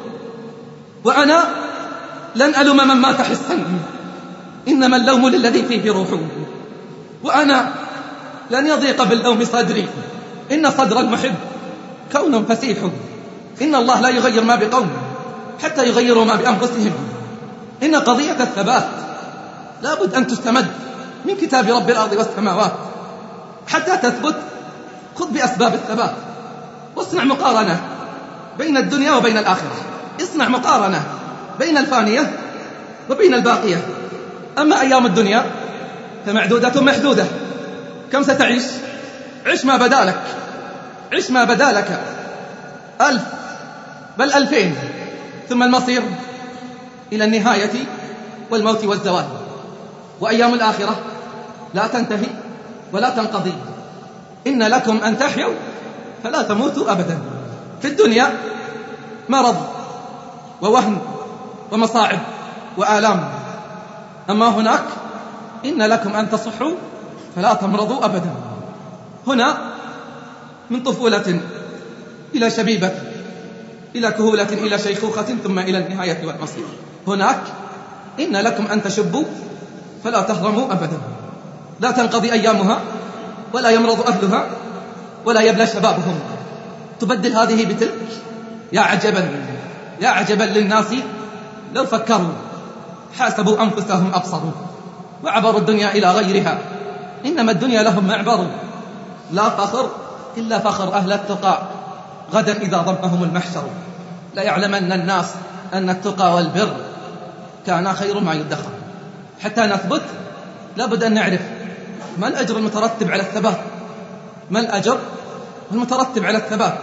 وأنا لن ألوم من مات حسا، إنما اللوم للذي فيه روح. وأنا لن يضيق باللوم صدري، إن صدر المحب كون فسيح. إن الله لا يغير ما بقوم حتى يغيروا ما بأنفسهم. إن قضية الثبات لابد أن تستمد من كتاب رب الأرض والسماوات حتى تثبت. خذ بأسباب الثبات واصنع مقارنة بين الدنيا وبين الآخرة. اصنع مقارنة بين الفانية وبين الباقية. أما أيام الدنيا فمعدودة محدودة. كم ستعيش؟ عش ما بدالك، عش ما بدالك، ألف بل ألفين، ثم المصير إلى النهاية والموت والزوال. وأيام الآخرة لا تنتهي ولا تنقضي. إن لكم أن تحيوا فلا تموتوا أبدا. في الدنيا مرض ووهن ومصاعب وآلام، أما هناك إن لكم أن تصحوا فلا تمرضوا أبدا. هنا من طفولة إلى شبيبة إلى كهولة إلى شيخوخة ثم إلى النهاية والمصير. هناك إن لكم أن تشبوا فلا تهرموا أبدا. لا تنقضي أيامها ولا يمرض أهلها ولا يبلى شبابهم. تبدل هذه بتلك. يا عجبا، يا عجبا للناس لو فكروا، حاسبوا أنفسهم أبصروا، وعبروا الدنيا إلى غيرها. إنما الدنيا لهم معبر. لا فخر إلا فخر أهل التقى، غدا إذا ضمهم المحشر. لا يعلمن الناس أن التقى والبر كان خير ما يدخر. حتى نثبت لابد أن نعرف ما الأجر المترتب على الثبات، ما الأجر المترتب على الثبات.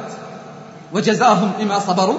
وجزاهم بما صبروا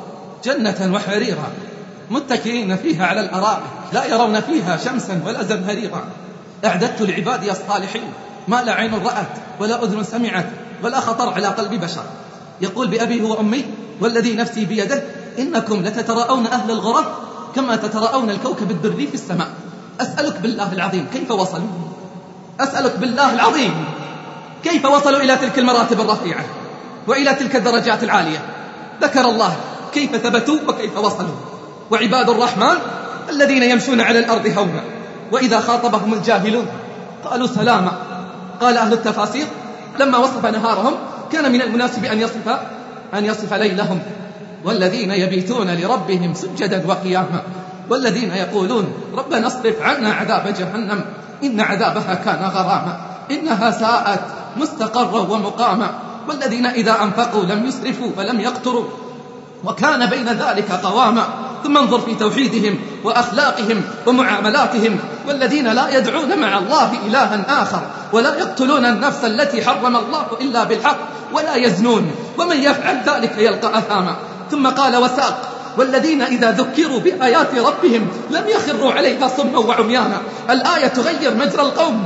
جنة وحريرا متكئين فيها على الأرائك لا يرون فيها شمسا ولا زمهريرا أعددت لعبادي الصالحين ما لا عين رأت ولا أذن سمعت ولا خطر على قلب بشر. يقول بأبي وأمي والذي نفسي بيده إنكم لتتراءون أهل الغرف كما تتراءون الكوكب الدري في السماء. أسألك بالله العظيم كيف وصلوا؟ أسألك بالله العظيم كيف وصلوا إلى تلك المراتب الرفيعة وإلى تلك الدرجات العالية؟ ذكر الله كيف ثبتوا وكيف وصلوا. وعباد الرحمن الذين يمشون على الأرض هونا وإذا خاطبهم الجاهلون قالوا سلاما. قال أهل التفاسير لما وصف نهارهم كان من المناسب أن يصف أن يصف ليلهم والذين يبيتون لربهم سجدا وقياما والذين يقولون ربنا اصرف عنا عذاب جهنم إن عذابها كان غراما إنها ساءت مستقرا ومقاما والذين إذا أنفقوا لم يسرفوا ولم يقتروا وكان بين ذلك قواما. ثم انظر في توحيدهم وأخلاقهم ومعاملاتهم والذين لا يدعون مع الله إلها آخر ولا يقتلون النفس التي حرم الله إلا بالحق ولا يزنون ومن يفعل ذلك يلقى أثاما. ثم قال وساق والذين إذا ذكروا بآيات ربهم لم يخروا عليها صما وعميانا. الآية تغير مجرى القوم،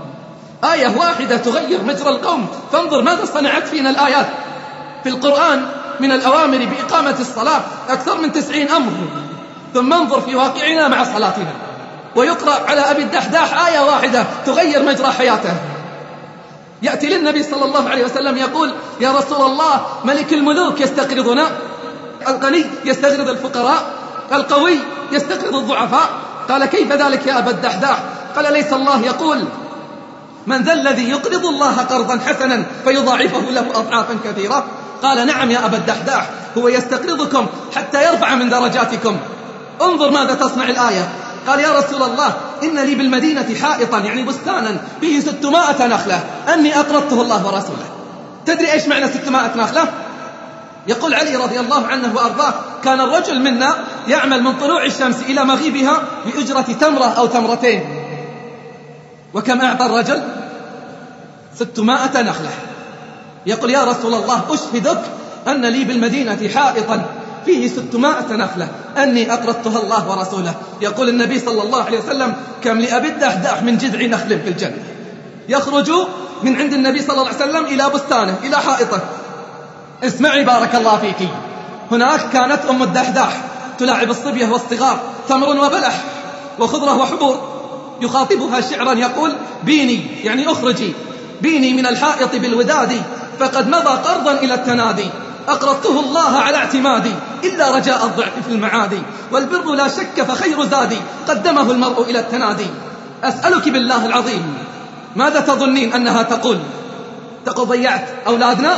آية واحدة تغير مجرى القوم. فانظر ماذا صنعت فينا الآيات في القرآن من الأوامر بإقامة الصلاة أكثر من تسعين أمر. ثم انظر في واقعنا مع صلاتنا ويقرأ على أبي الدحداح آية واحدة تغير مجرى حياته. يأتي للنبي صلى الله عليه وسلم يقول يا رسول الله ملك الملوك يستقرضنا، الغني يستقرض الفقراء، القوي يستقرض الضعفاء. قال كيف ذلك يا أبا الدحداح؟ قال ليس الله يقول من ذا الذي يقرض الله قرضا حسنا فيضاعفه له أضعافا كثيرة؟ قال نعم يا أبا الدحداح هو يستقرضكم حتى يرفع من درجاتكم. انظر ماذا تصنع الآية. قال يا رسول الله إن لي بالمدينة حائطا يعني بستانا فيه ستمائة نخلة أني أقرضته الله ورسوله. تدري إيش معنى ستمائة نخلة؟ يقول علي رضي الله عنه وأرضاه كان الرجل منا يعمل من طلوع الشمس إلى مغيبها بأجرة تمرة أو تمرتين. وكم أعطى الرجل؟ ستمائة نخلة. يقول يا رسول الله أشهدك أن لي بالمدينة حائطا فيه ستمائة نخلة أني أقرضتها الله ورسوله. يقول النبي صلى الله عليه وسلم كم لأبي الدحداح من جذع نخل في الجنة. يخرج من عند النبي صلى الله عليه وسلم إلى بستانه إلى حائطه. اسمعي بارك الله فيك، هناك كانت أم الدحداح تلاعب الصبية والصغار تمر وبلح وخضرة وحبور. يخاطبها شعرا يقول بيني يعني أخرجي بيني من الحائط بالوداد فقد مضى قرضا إلى التنادي أقرضته الله على اعتمادي إلا رجاء الضعف في المعادي والبر لا شك فخير زادي قدمه المرء إلى التنادي. أسألك بالله العظيم ماذا تظنين أنها تقول؟ تقول ضيعت أولادنا،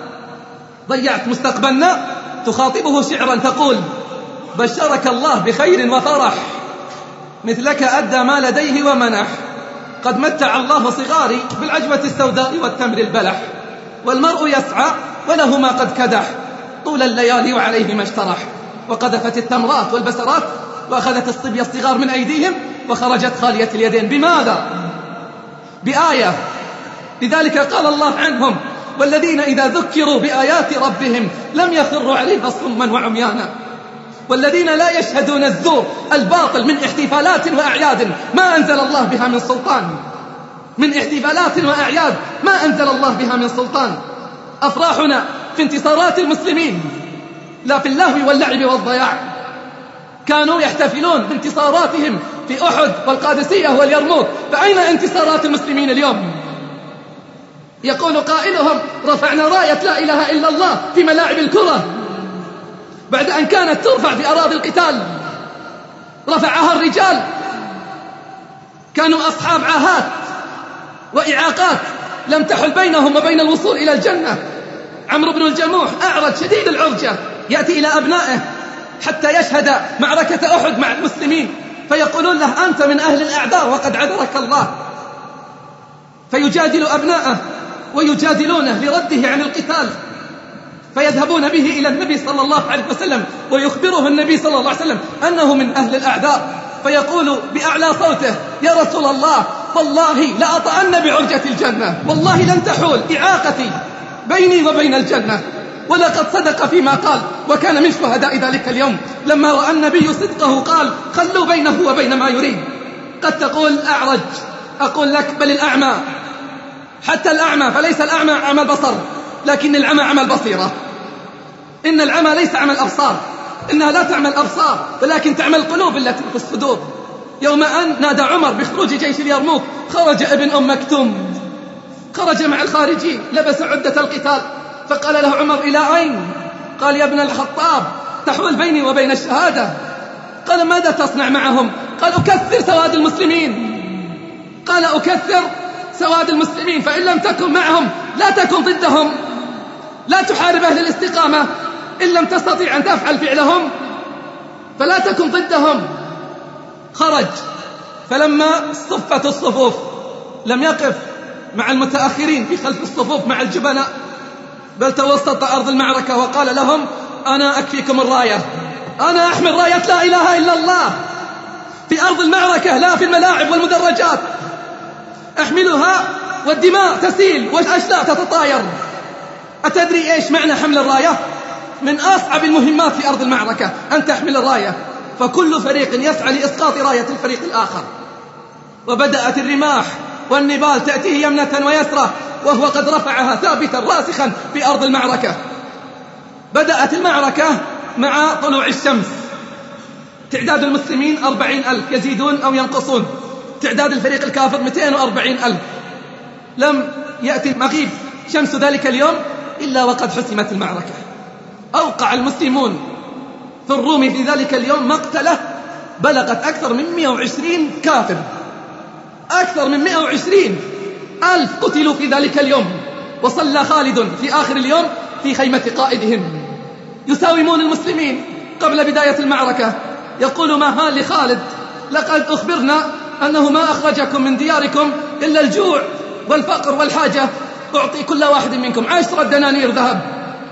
ضيعت مستقبلنا. تخاطبه شعرا تقول بشرك الله بخير وفرح مثلك أدى ما لديه ومنح قد متع الله صغاري بالعجوة السوداء والتمر البلح والمرء يسعى وله ما قد كدح طول الليالي وعليه ما اشترح. وقذفت التمرات والبسرات وأخذت الصبية الصغار من أيديهم وخرجت خالية اليدين. بماذا؟ بآية. لذلك قال الله عنهم والذين إذا ذكروا بآيات ربهم لم يخروا عليها صما وعميانا والذين لا يشهدون الزور الباطل من احتفالات وأعياد ما أنزل الله بها من سلطان، من احتفالات وأعياد ما أنزل الله بها من سلطان. أفراحنا في انتصارات المسلمين لا في اللهو واللعب والضياع. كانوا يحتفلون بانتصاراتهم في أحد والقادسية واليرموك، فأين انتصارات المسلمين اليوم؟ يقول قائلهم رفعنا راية لا إله إلا الله في ملاعب الكرة بعد أن كانت ترفع في أراضي القتال. رفعها الرجال كانوا أصحاب عاهات وإعاقات لم تحل بينهم وبين الوصول إلى الجنة. عمرو بن الجموح أعرج شديد العرجة يأتي إلى أبنائه حتى يشهد معركة أحد مع المسلمين فيقولون له أنت من أهل الأعذار وقد عذرك الله، فيجادل أبنائه ويجادلونه لرده عن القتال فيذهبون به إلى النبي صلى الله عليه وسلم ويخبره النبي صلى الله عليه وسلم أنه من أهل الأعذار، فيقول بأعلى صوته: يا رسول الله، والله لأطأن بعرجة الجنة، والله لن تحول إعاقتي بيني وبين الجنة. ولقد صدق فيما قال، وكان من شهداء ذلك اليوم لما رأى النبي صدقه قال: خلوا بينه وبين ما يريد. قد تقول أعرج، أقول لك بل الأعمى، حتى الأعمى، فليس الأعمى عمى البصر، لكن العمى عمى البصيرة. إن العمى ليس عمى الأبصار، إنها لا تعمى الأبصار ولكن تعمى القلوب التي في الصدور. يوم أن نادى عمر بخروج جيش اليرموك خرج ابن أم مكتوم، خرج مع الخارجين، لبس عدة القتال، فقال له عمر: إلى أين؟ قال: يا ابن الخطاب، تحول بيني وبين الشهادة. قال: ماذا تصنع معهم؟ قال: أكثر سواد المسلمين. قال: أكثر سواد المسلمين، فإن لم تكن معهم لا تكن ضدهم، لا تحارب أهل الاستقامة، إن لم تستطيع أن تفعل فعلهم فلا تكن ضدهم. خرج، فلما صفت الصفوف لم يقف مع المتأخرين في خلف الصفوف مع الجبناء، بل توسط أرض المعركة وقال لهم: أنا أكفيكم الراية، أنا أحمل راية لا إله إلا الله في أرض المعركة، لا في الملاعب والمدرجات، أحملها والدماء تسيل والأشلاء تتطاير. أتدري إيش معنى حمل الراية؟ من أصعب المهمات في أرض المعركة أن تحمل الراية، فكل فريق يسعى لإسقاط راية الفريق الآخر. وبدأت الرماح والنبال تأتيه يمنة ويسرى وهو قد رفعها ثابتا راسخا في أرض المعركة. بدأت المعركة مع طلوع الشمس، تعداد المسلمين أربعين ألف، يزيدون أو ينقصون، تعداد الفريق الكافر مئتين وأربعين ألف. لم يأتي مغيب شمس ذلك اليوم إلا وقد حسمت المعركة. أوقع المسلمون في الروم في ذلك اليوم مقتله بلغت أكثر من مئة وعشرين كافر، أكثر من مئة وعشرين ألف قتلوا في ذلك اليوم. وصلى خالد في آخر اليوم في خيمة قائدهم. يساومون المسلمين قبل بداية المعركة، يقول ماهان لخالد: لقد أخبرنا أنه ما أخرجكم من دياركم إلا الجوع والفقر والحاجة، أعطي كل واحد منكم عشرة دنانير ذهب،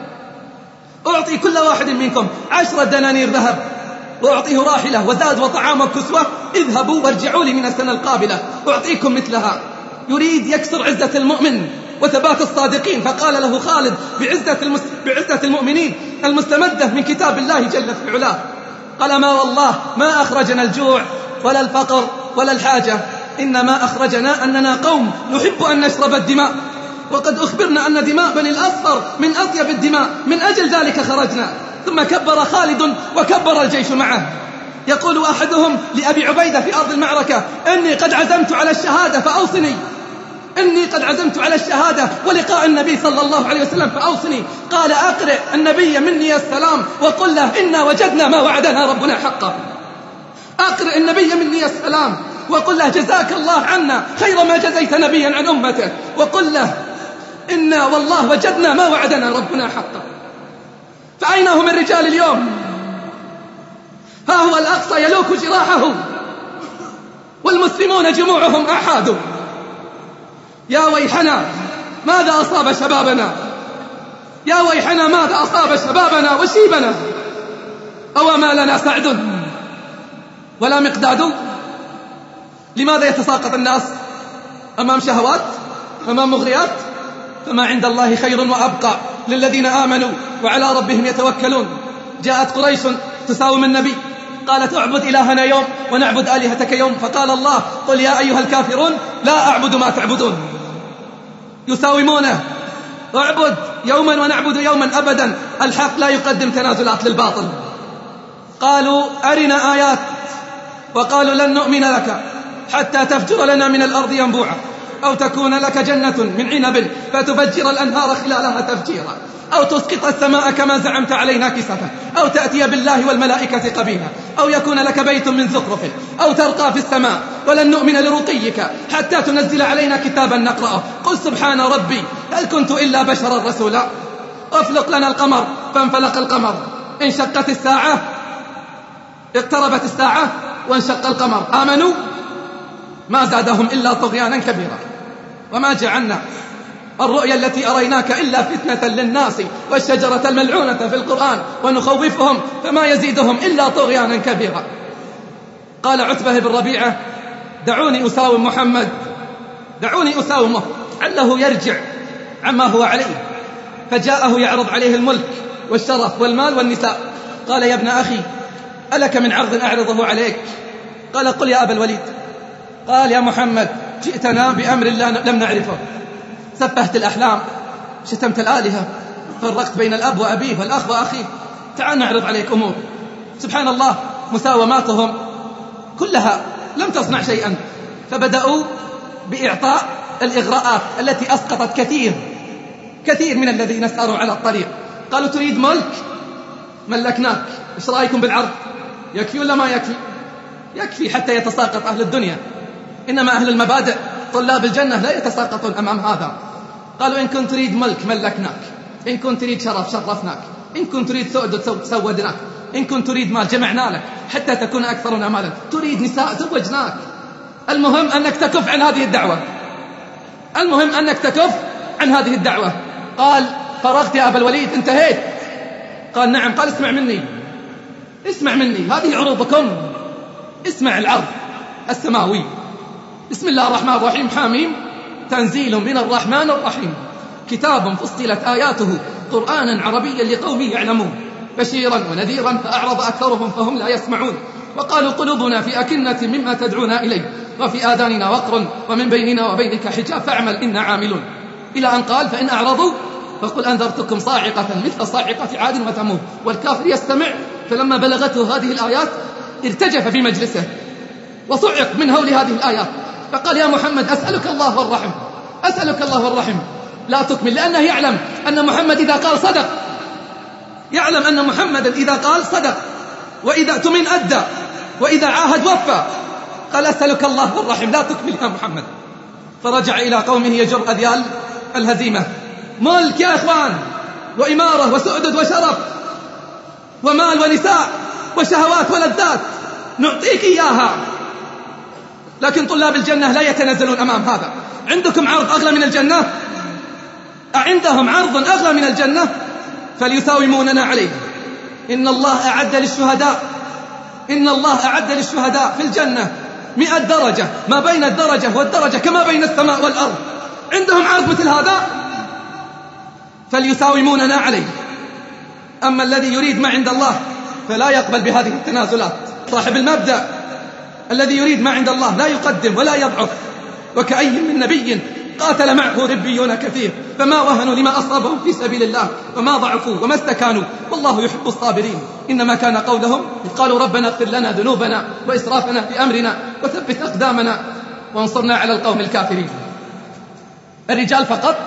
أعطي كل واحد منكم عشرة دنانير ذهب، وأعطيه راحلة وزاد وطعام وكسوة، اذهبوا وارجعوا لي من السنة القابلة أعطيكم مثلها. يريد يكسر عزة المؤمن وثبات الصادقين، فقال له خالد بعزة, المس... بعزة المؤمنين المستمدة من كتاب الله جل في علاه، قال: ما والله ما أخرجنا الجوع ولا الفقر ولا الحاجة، إنما أخرجنا أننا قوم نحب أن نشرب الدماء، وقد أخبرنا أن دماء بني الأصفر من أطيب الدماء، من أجل ذلك خرجنا. ثم كبر خالد وكبر الجيش معه. يقول أحدهم لأبي عبيدة في أرض المعركة: إني قد عزمت على الشهادة فأوصني، إني قد عزمت على الشهادة ولقاء النبي صلى الله عليه وسلم فأوصني. قال: أقرئ النبي مني السلام وقل له: إنا وجدنا ما وعدنا ربنا حقا. أقرئ النبي مني السلام وقل له: جزاك الله عنا خير ما جزيت نبيا عن أمته، وقل له: إنا والله وجدنا ما وعدنا ربنا حقا. فأين هم الرجال اليوم؟ ها هو الأقصى يلوك جراحه والمسلمون جموعهم أحادوا. يا ويحنا ماذا أصاب شبابنا، يا ويحنا ماذا أصاب شبابنا وشيبنا. أو ما لنا سعد ولا مقداد؟ لماذا يتساقط الناس أمام شهوات، أمام مغريات؟ فما عند الله خير وأبقى للذين آمنوا وعلى ربهم يتوكلون. جاءت قريش تساوم النبي، قالت: اعبد إلهنا يوم ونعبد آلهتك يوم، فقال الله: قل يا أيها الكافرون لا أعبد ما تعبدون. يساومونه: اعبد يوما ونعبد يوما أبدا، الحق لا يقدم تنازلات للباطل. قالوا: أرنا آيات، وقالوا: لن نؤمن لك حتى تفجر لنا من الأرض ينبوعا، أو تكون لك جنة من عنب فتفجر الأنهار خلالها تفجيرا، أو تسقط السماء كما زعمت علينا كسفا، أو تأتي بالله والملائكة قبيلا، أو يكون لك بيت من زخرف، أو ترقى في السماء، ولن نؤمن لرقيك حتى تنزل علينا كتابا نقرأه. قل سبحان ربي هل كنت إلا بشرا رسولا. أفلق لنا القمر فانفلق القمر، انشقت الساعة، اقتربت الساعة وانشق القمر. آمنوا ما زادهم إلا طغيانا كبيرا. وما جعلنا الرؤيا التي أريناك إلا فتنة للناس والشجرة الملعونة في القرآن ونخوفهم فما يزيدهم إلا طغيانا كبيرا. قال عتبة بن ربيعة دعوني أساوم محمد، دعوني أساومه عله يرجع عما هو عليه. فجاءه يعرض عليه الملك والشرف والمال والنساء. قال يا ابن أخي ألك من عرض أعرضه عليك؟ قال قل يا أبا الوليد. قال يا محمد جئتنا بأمر لم نعرفه، سفهت الأحلام، شتمت الآلهة، فرقت بين الأب وأبيه والأخ وأخيه، تعال نعرض عليك أمور. سبحان الله مساوماتهم كلها لم تصنع شيئا، فبدأوا بإعطاء الإغراءات التي أسقطت كثير كثير من الذين ساروا على الطريق. قالوا تريد ملك؟ ملكناك، إيش رأيكم بالعرض؟ يكفي ولا ما يكفي؟ يكفي حتى يتساقط أهل الدنيا، إنما أهل المبادئ طلاب الجنة لا يتساقطون أمام هذا. قالوا إن كنت تريد ملك ملكناك، إن كنت تريد شرف شرفناك، إن كنت تريد سؤدد سودناك، إن كنت تريد مال جمعنا لك حتى تكون أكثرنا مالا، تريد نساء زوجناك. المهم أنك تكف عن هذه الدعوة، المهم أنك تكف عن هذه الدعوة. قال فرغت يا أبا الوليد، انتهيت؟ قال نعم. قال اسمع مني، اسمع مني، هذه عروضكم، اسمع العرض السماوي. بسم الله الرحمن الرحيم. حاميم تنزيل من الرحمن الرحيم، كتاب فصلت آياته قرآنا عربيا لقوم يعلمون، بشيرا ونذيرا فأعرض أكثرهم فهم لا يسمعون. وقالوا قلوبنا في أكنة مما تدعونا إليه وفي آذاننا وقر ومن بيننا وبينك حجاب فاعمل إنا عاملون، إلى أن قال فإن أعرضوا فقل أنذرتكم صاعقة مثل صاعقة عاد وثمود. والكافر يستمع، فلما بلغته هذه الآيات ارتجف في مجلسه وصعق من هول هذه الآيات، فقال يا محمد أسألك الله والرحم، أسألك الله والرحم، لا تكمل، لأنه يعلم أن محمد إذا قال صدق، يعلم أن محمد إذا قال صدق، وإذا اؤتمن أدى، وإذا عاهد وفى. قال أسألك الله والرحم، لا تكمل يا محمد. فرجع إلى قومه يجر أذيال الهزيمة. ملك يا إخوان، وإمارة وسؤدد وشرف ومال ونساء وشهوات ولذات نعطيك إياها، لكن طلاب الجنة لا يتنازلون أمام هذا. عندكم عرض أغلى من الجنة؟ أعندهم عرض أغلى من الجنة؟ فليساوموننا عليه. إن الله أعد للشهداء، إن الله أعد للشهداء في الجنة مئة درجة، ما بين الدرجة والدرجة كما بين السماء والأرض. عندهم عرض مثل هذا؟ فليساوموننا عليه. أما الذي يريد ما عند الله فلا يقبل بهذه التنازلات. صاحب المبدأ الذي يريد ما عند الله لا يقدم ولا يضعف. وكأي من نبي قاتل معه ربيون كثير فما وهنوا لما أصابهم في سبيل الله وما ضعفوا وما استكانوا والله يحب الصابرين. إنما كان قولهم قالوا ربنا اغفر لنا ذنوبنا وإسرافنا في أمرنا وثبت أقدامنا وانصرنا على القوم الكافرين. الرجال فقط؟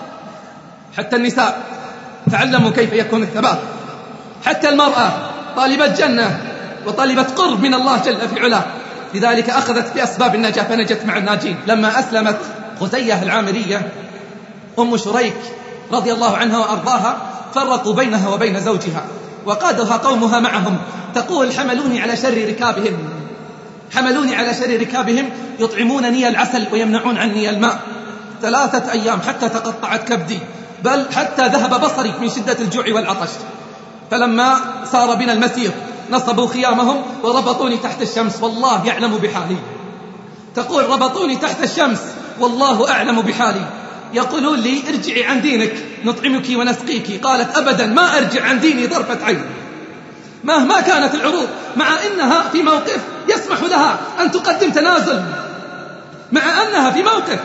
حتى النساء تعلموا كيف يكون الثبات. حتى المرأة طالبة جنة وطالبة قرب من الله جل في علاه، لذلك أخذت بأسباب النجاة فنجت مع الناجين. لما أسلمت غزية العامرية أم شريك رضي الله عنها وأرضاها فرقوا بينها وبين زوجها وقادها قومها معهم. تقول حملوني على شر ركابهم، حملوني على شر ركابهم يطعمونني العسل ويمنعون عني الماء ثلاثة أيام حتى تقطعت كبدي، بل حتى ذهب بصري من شدة الجوع والعطش. فلما صار بنا المسير نصبوا خيامهم وربطوني تحت الشمس والله يعلم بحالي. تقول ربطوني تحت الشمس والله أعلم بحالي. يقولون لي ارجعي عن دينك نطعمك ونسقيك، قالت أبدا ما أرجع عن ديني طرفة عين مهما كانت العروض، مع أنها في موقف يسمح لها أن تقدم تنازل، مع أنها في موقف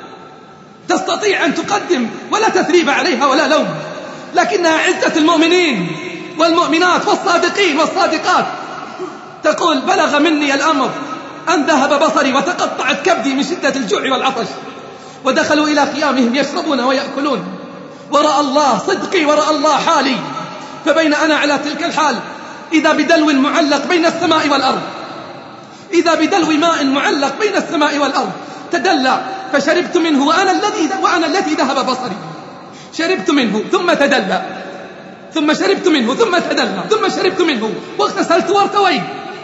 تستطيع أن تقدم ولا تثريب عليها ولا لوم، لكنها عزة المؤمنين والمؤمنات والصادقين والصادقات. تقول بلغ مني الأمر أن ذهب بصري وتقطعت كبدي من شدة الجوع والعطش، ودخلوا إلى خيامهم يشربون ويأكلون، ورأى الله صدقي ورأى الله حالي. فبين أنا على تلك الحال إذا بدلو معلق بين السماء والأرض، إذا بدلو ماء معلق بين السماء والأرض تدلى فشربت منه وأنا الذي وأنا الذي ذهب بصري. شربت منه ثم تدلى، ثم شربت منه ثم تدلى، ثم شربت منه واغتسلت وارتويت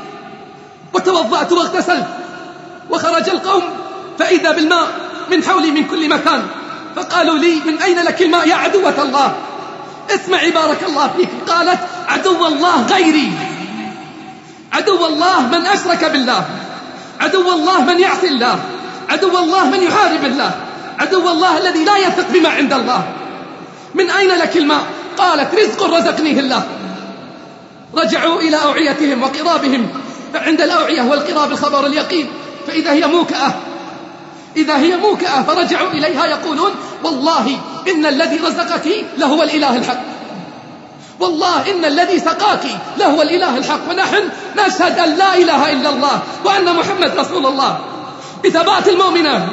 وتوضأت واغتسلت. وخرج القوم فإذا بالماء من حولي من كل مكان، فقالوا لي: من أين لك الماء يا عدوة الله؟ اسمعي بارك الله فيك. قالت: عدو الله غيري، عدو الله من أشرك بالله، عدو الله من يعصي الله، عدو الله من يحارب الله، عدو الله الذي لا يثق بما عند الله. من أين لك الماء؟ قالت: رزق رزقنيه الله. رجعوا إلى أوعيتهم وقرابهم، فعند الأوعية والقراب الخبر اليقين، فإذا هي موكأة، إذا هي موكأة، فرجعوا إليها يقولون: والله إن الذي رزقك لهو الإله الحق، والله إن الذي سقاك لهو الإله الحق، ونحن نشهد أن لا إله إلا الله وأن محمد رسول الله. بثبات المؤمنة،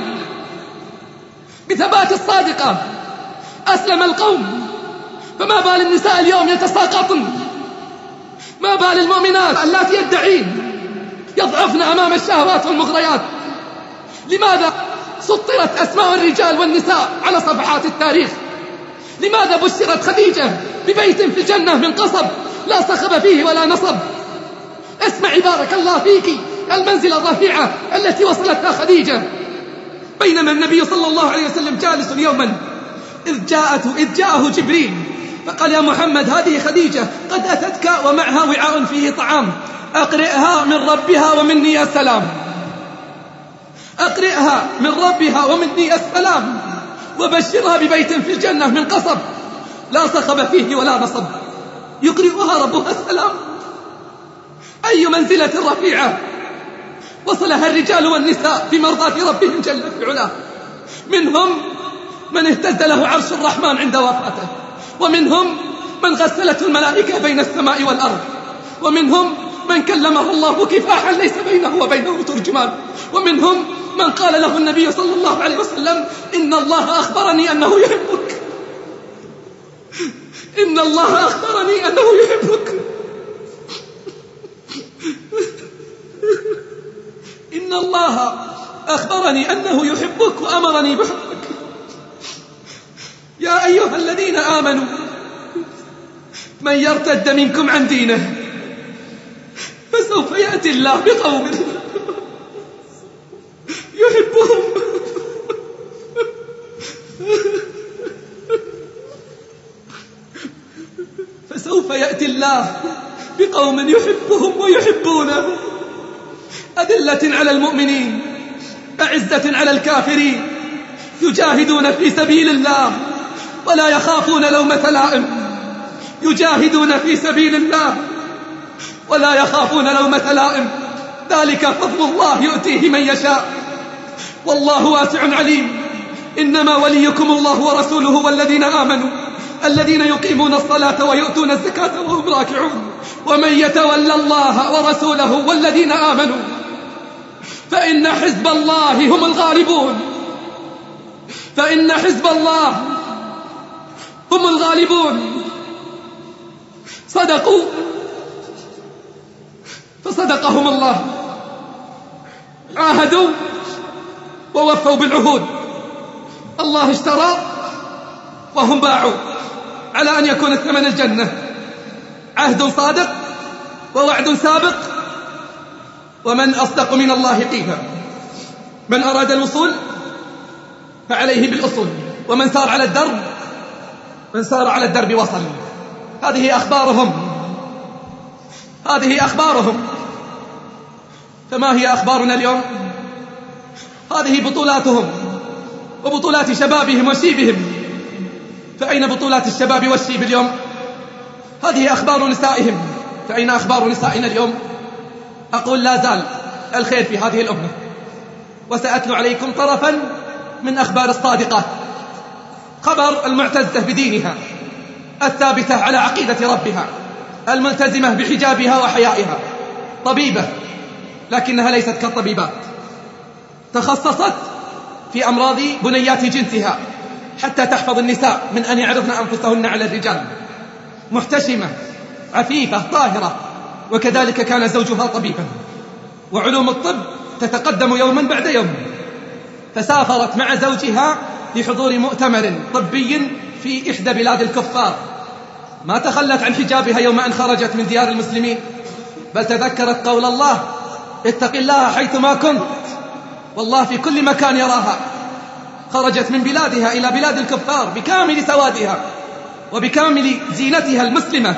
بثبات الصادقة، أسلم القوم. فما بال النساء اليوم يتساقطن؟ ما بال المؤمنات اللاتي يدعين يضعفن أمام الشهوات والمغريات؟ لماذا سطرت أسماء الرجال والنساء على صفحات التاريخ؟ لماذا بشرت خديجة ببيت في الجنة من قصب لا صخب فيه ولا نصب؟ اسمعي بارك الله فيك المنزلة الرفيعة التي وصلتها خديجة. بينما النبي صلى الله عليه وسلم جالس يوما إذ جاءته إذ جاءه جبريل فقال: يا محمد، هذه خديجة قد أتتك ومعها وعاء فيه طعام، أقرئها من ربها ومني السلام، أقرئها من ربها ومني السلام، وبشرها ببيت في الجنة من قصب لا صخب فيه ولا نصب، يقرئها ربها السلام. أي منزلة رفيعة وصلها الرجال والنساء في مرضاة ربهم جل في علاه. منهم من اهتز له عرش الرحمن عند وفاته، ومنهم من غسلته الملائكة بين السماء والأرض، ومنهم من كلمه الله كفاحا ليس بينه وبينه ترجمان، ومنهم من قال له النبي صلى الله عليه وسلم: إن الله أخبرني أنه يحبك، إن الله أخبرني أنه يحبك، إن الله أخبرني أنه يحبك وأمرني بحبك. يا أيها الذين آمنوا من يرتد منكم عن دينه فسوف يأتي الله بقوم يحبهم فسوف يأتي الله بقوم يحبهم ويحبونه، أذلة على المؤمنين أعزة على الكافرين، يجاهدون في سبيل الله ولا يخافون لومة لائم، يجاهدون في سبيل الله ولا يخافون لومة لائم. ذلك فضل الله يؤتيه من يشاء، والله واسع عليم. إنما وليكم الله ورسوله والذين آمنوا الذين يقيمون الصلاة ويؤتون الزكاة وهم راكعون. ومن يتولى الله ورسوله والذين آمنوا فإن حزب الله هم الغالبون، فإن حزب الله هم الغالبون. صدقوا فصدقهم الله، عاهدوا ووفوا بالعهود. الله اشترى وهم باعوا على أن يكون الثمن الجنة. عهد صادق ووعد سابق، ومن أصدق من الله قيلا. من أراد الوصول فعليه بالأصول، ومن سار على الدرب من سار على الدرب وصل. هذه أخبارهم، هذه أخبارهم. فما هي أخبارنا اليوم؟ هذه بطولاتهم وبطولات شبابهم وشيبهم. فأين بطولات الشباب والشيب اليوم؟ هذه أخبار نسائهم. فأين أخبار نسائنا اليوم؟ أقول لا زال الخير في هذه الأمة، وسأتلو عليكم طرفا من أخبار الصادقات. خبر المعتزة بدينها، الثابتة على عقيدة ربها، الملتزمة بحجابها وحيائها، طبيبة لكنها ليست كالطبيبات، تخصصت في أمراض بنيات جنسها حتى تحفظ النساء من أن يعرضن أنفسهن على الرجال، محتشمة عفيفة طاهرة، وكذلك كان زوجها طبيبا. وعلوم الطب تتقدم يوما بعد يوم، فسافرت مع زوجها لحضور مؤتمر طبي في إحدى بلاد الكفار. ما تخلت عن حجابها يوم أن خرجت من ديار المسلمين، بل تذكرت قول الله: اتق الله حيثما كنت، والله في كل مكان يراها. خرجت من بلادها إلى بلاد الكفار بكامل سوادها وبكامل زينتها المسلمة.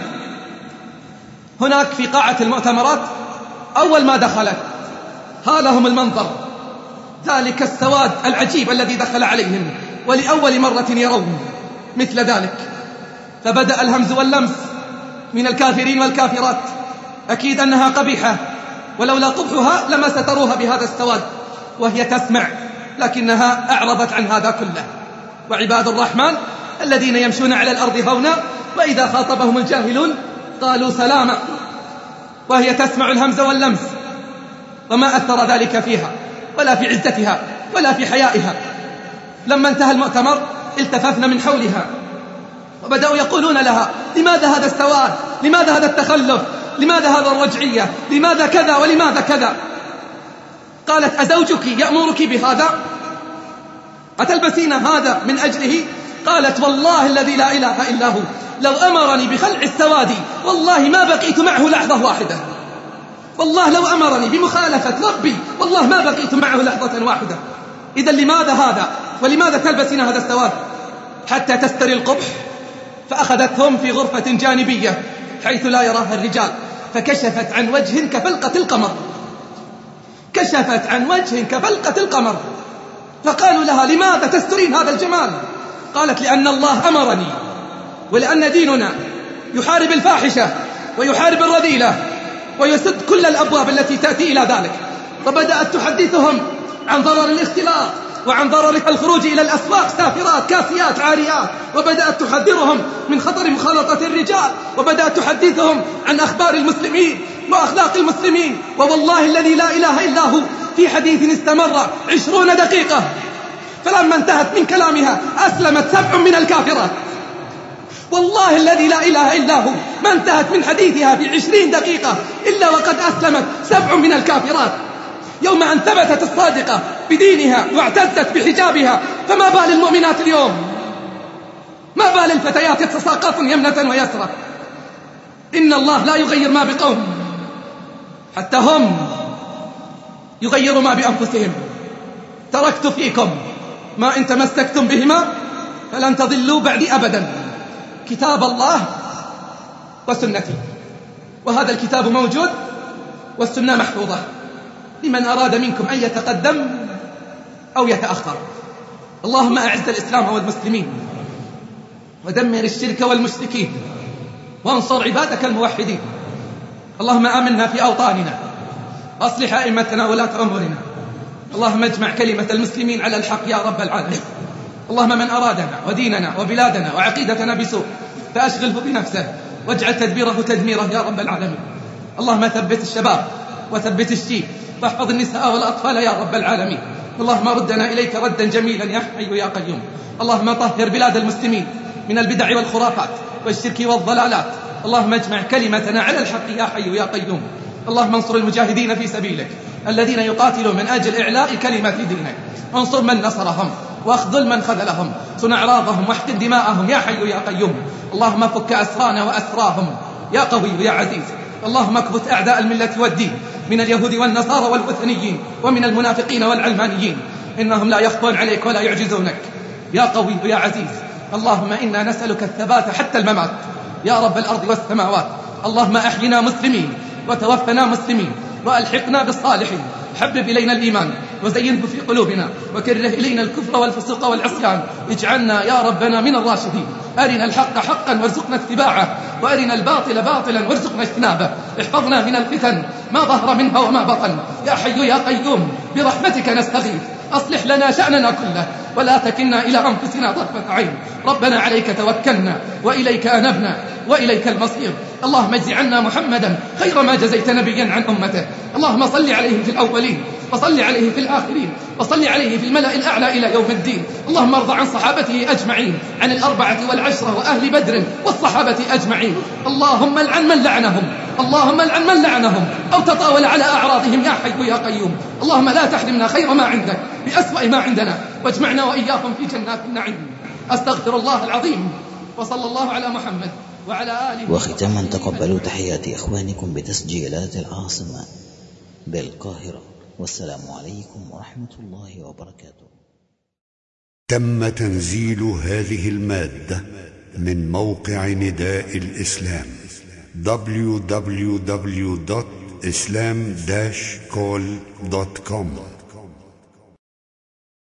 هناك في قاعة المؤتمرات أول ما دخلت هالهم المنظر، ذلك السواد العجيب الذي دخل عليهم ولأول مرة يرون مثل ذلك. فبدأ الهمز واللمس من الكافرين والكافرات، أكيد أنها قبيحة، ولولا قبحها لما ستروها بهذا السواد وهي تسمع، لكنها أعرضت عن هذا كله. وعباد الرحمن الذين يمشون على الأرض هونا وإذا خاطبهم الجاهلون قالوا سلاما، وهي تسمع الهمز واللمس، وما أثر ذلك فيها ولا في عزتها ولا في حيائها. لما انتهى المؤتمر التففنا من حولها وبدأوا يقولون لها: لماذا هذا السواد؟ لماذا هذا التخلف؟ لماذا هذا الرجعية؟ لماذا كذا ولماذا كذا؟ قالت: أزوجك يأمرك بهذا؟ أتلبسين هذا من أجله؟ قالت: والله الذي لا إله إلا هو لو أمرني بخلع السواد والله ما بقيت معه لحظة واحدة، والله لو أمرني بمخالفة ربي والله ما بقيت معه لحظة واحدة. إذا لماذا هذا؟ ولماذا تلبسين هذا السواد؟ حتى تستري القبح. فأخذتهم في غرفة جانبية حيث لا يراها الرجال، فكشفت عن وجه كفلقة القمر، كشفت عن وجه كفلقة القمر. فقالوا لها: لماذا تسترين هذا الجمال؟ قالت: لأن الله أمرني، ولأن ديننا يحارب الفاحشة ويحارب الرذيلة ويسد كل الأبواب التي تأتي إلى ذلك. فبدأت تحدثهم عن ضرر الاختلاط وعن ضرر الخروج إلى الأسواق سافرات كاسيات عاريات، وبدأت تحذرهم من خطر مخالطة الرجال، وبدأت تحدثهم عن أخبار المسلمين وأخلاق المسلمين. ووالله الذي لا إله إلا هو في حديث استمر عشرون دقيقة، فلما انتهت من كلامها أسلمت سبع من الكافرات. والله الذي لا إله إلا هو ما انتهت من حديثها في عشرين دقيقة إلا وقد أسلمت سبع من الكافرات. يوم أن ثبتت الصادقة بدينها واعتزت بحجابها، فما بال المؤمنات اليوم؟ ما بال الفتيات يتساقطن يمنة ويسرى؟ إن الله لا يغير ما بقوم حتى هم يغيروا ما بأنفسهم. تركت فيكم ما إن تمسكتم بهما فلن تضلوا بعدي أبدا، كتاب الله وسنتي. وهذا الكتاب موجود والسنة محفوظة لمن أراد منكم أن يتقدم أو يتأخر. اللهم أعز الإسلام والمسلمين ودمر الشرك والمشركين وانصر عبادك الموحدين. اللهم آمنا في أوطاننا وأصلح أئمتنا ولاة أمورنا. اللهم اجمع كلمة المسلمين على الحق يا رب العالمين. اللهم من أرادنا وديننا وبلادنا وعقيدتنا بسوء فأشغله بنفسه واجعل تدبيره تدميره يا رب العالمين. اللهم ثبت الشباب وثبت الشيب واحفظ النساء والأطفال يا رب العالمين. اللهم ردنا إليك ردا جميلا يا حي يا قيوم. اللهم طهر بلاد المسلمين من البدع والخرافات والشرك والضلالات. اللهم اجمع كلمتنا على الحق يا حي يا قيوم. اللهم انصر المجاهدين في سبيلك الذين يقاتلون من أجل إعلاء كلمة دينك، وانصر من نصرهم واخذل من خذلهم، صن أعراضهم واحقن دماءهم يا حي يا قيوم. اللهم فك أسرانا وأسراهم يا قوي يا عزيز. اللهم اكبت أعداء الملة والدين من اليهود والنصارى والوثنيين ومن المنافقين والعلمانيين، إنهم لا يخفون عليك ولا يعجزونك يا قوي يا عزيز. اللهم إنا نسألك الثبات حتى الممات يا رب الأرض والسماوات. اللهم أحينا مسلمين وتوفنا مسلمين وألحقنا بالصالحين. حبب إلينا الإيمان وزينه في قلوبنا وكره إلينا الكفر والفسوق والعصيان. اجعلنا يا ربنا من الراشدين. أرنا الحق حقا وارزقنا اتباعه، وأرنا الباطل باطلا وارزقنا اجتنابه. احفظنا من الفتن ما ظهر منها وما بطن يا حي يا قيوم، برحمتك نستغيث. أصلح لنا شأننا كله ولا تكلنا إلى أنفسنا طرفة عين. ربنا عليك توكلنا وإليك أنبنا وإليك المصير. اللهم اجز عنا محمدا خير ما جزيت نبيا عن أمته. اللهم صل عليه في الأولين وصل عليه في الآخرين وصل عليه في الملأ الأعلى إلى يوم الدين. اللهم ارض عن صحابته أجمعين، عن الأربعة والعشرة وأهل بدر والصحابة أجمعين. اللهم العن من لعنهم، اللهم العن من لعنهم أو تطاول على أعراضهم يا حي يا قيوم. اللهم لا تحرمنا خير ما عندك بأسوأ ما عندنا، واجمعنا وإياكم في جنات النعيم. أستغفر الله العظيم، وصلى الله على محمد وعلى آله. وختاما تقبلوا تحيات إخوانكم بتسجيلات العاصمة بالقاهرة، والسلام عليكم ورحمة الله وبركاته. تم تنزيل هذه المادة من موقع نداء الإسلام دبليو دبليو دبليو دوت islam dash call دوت كوم.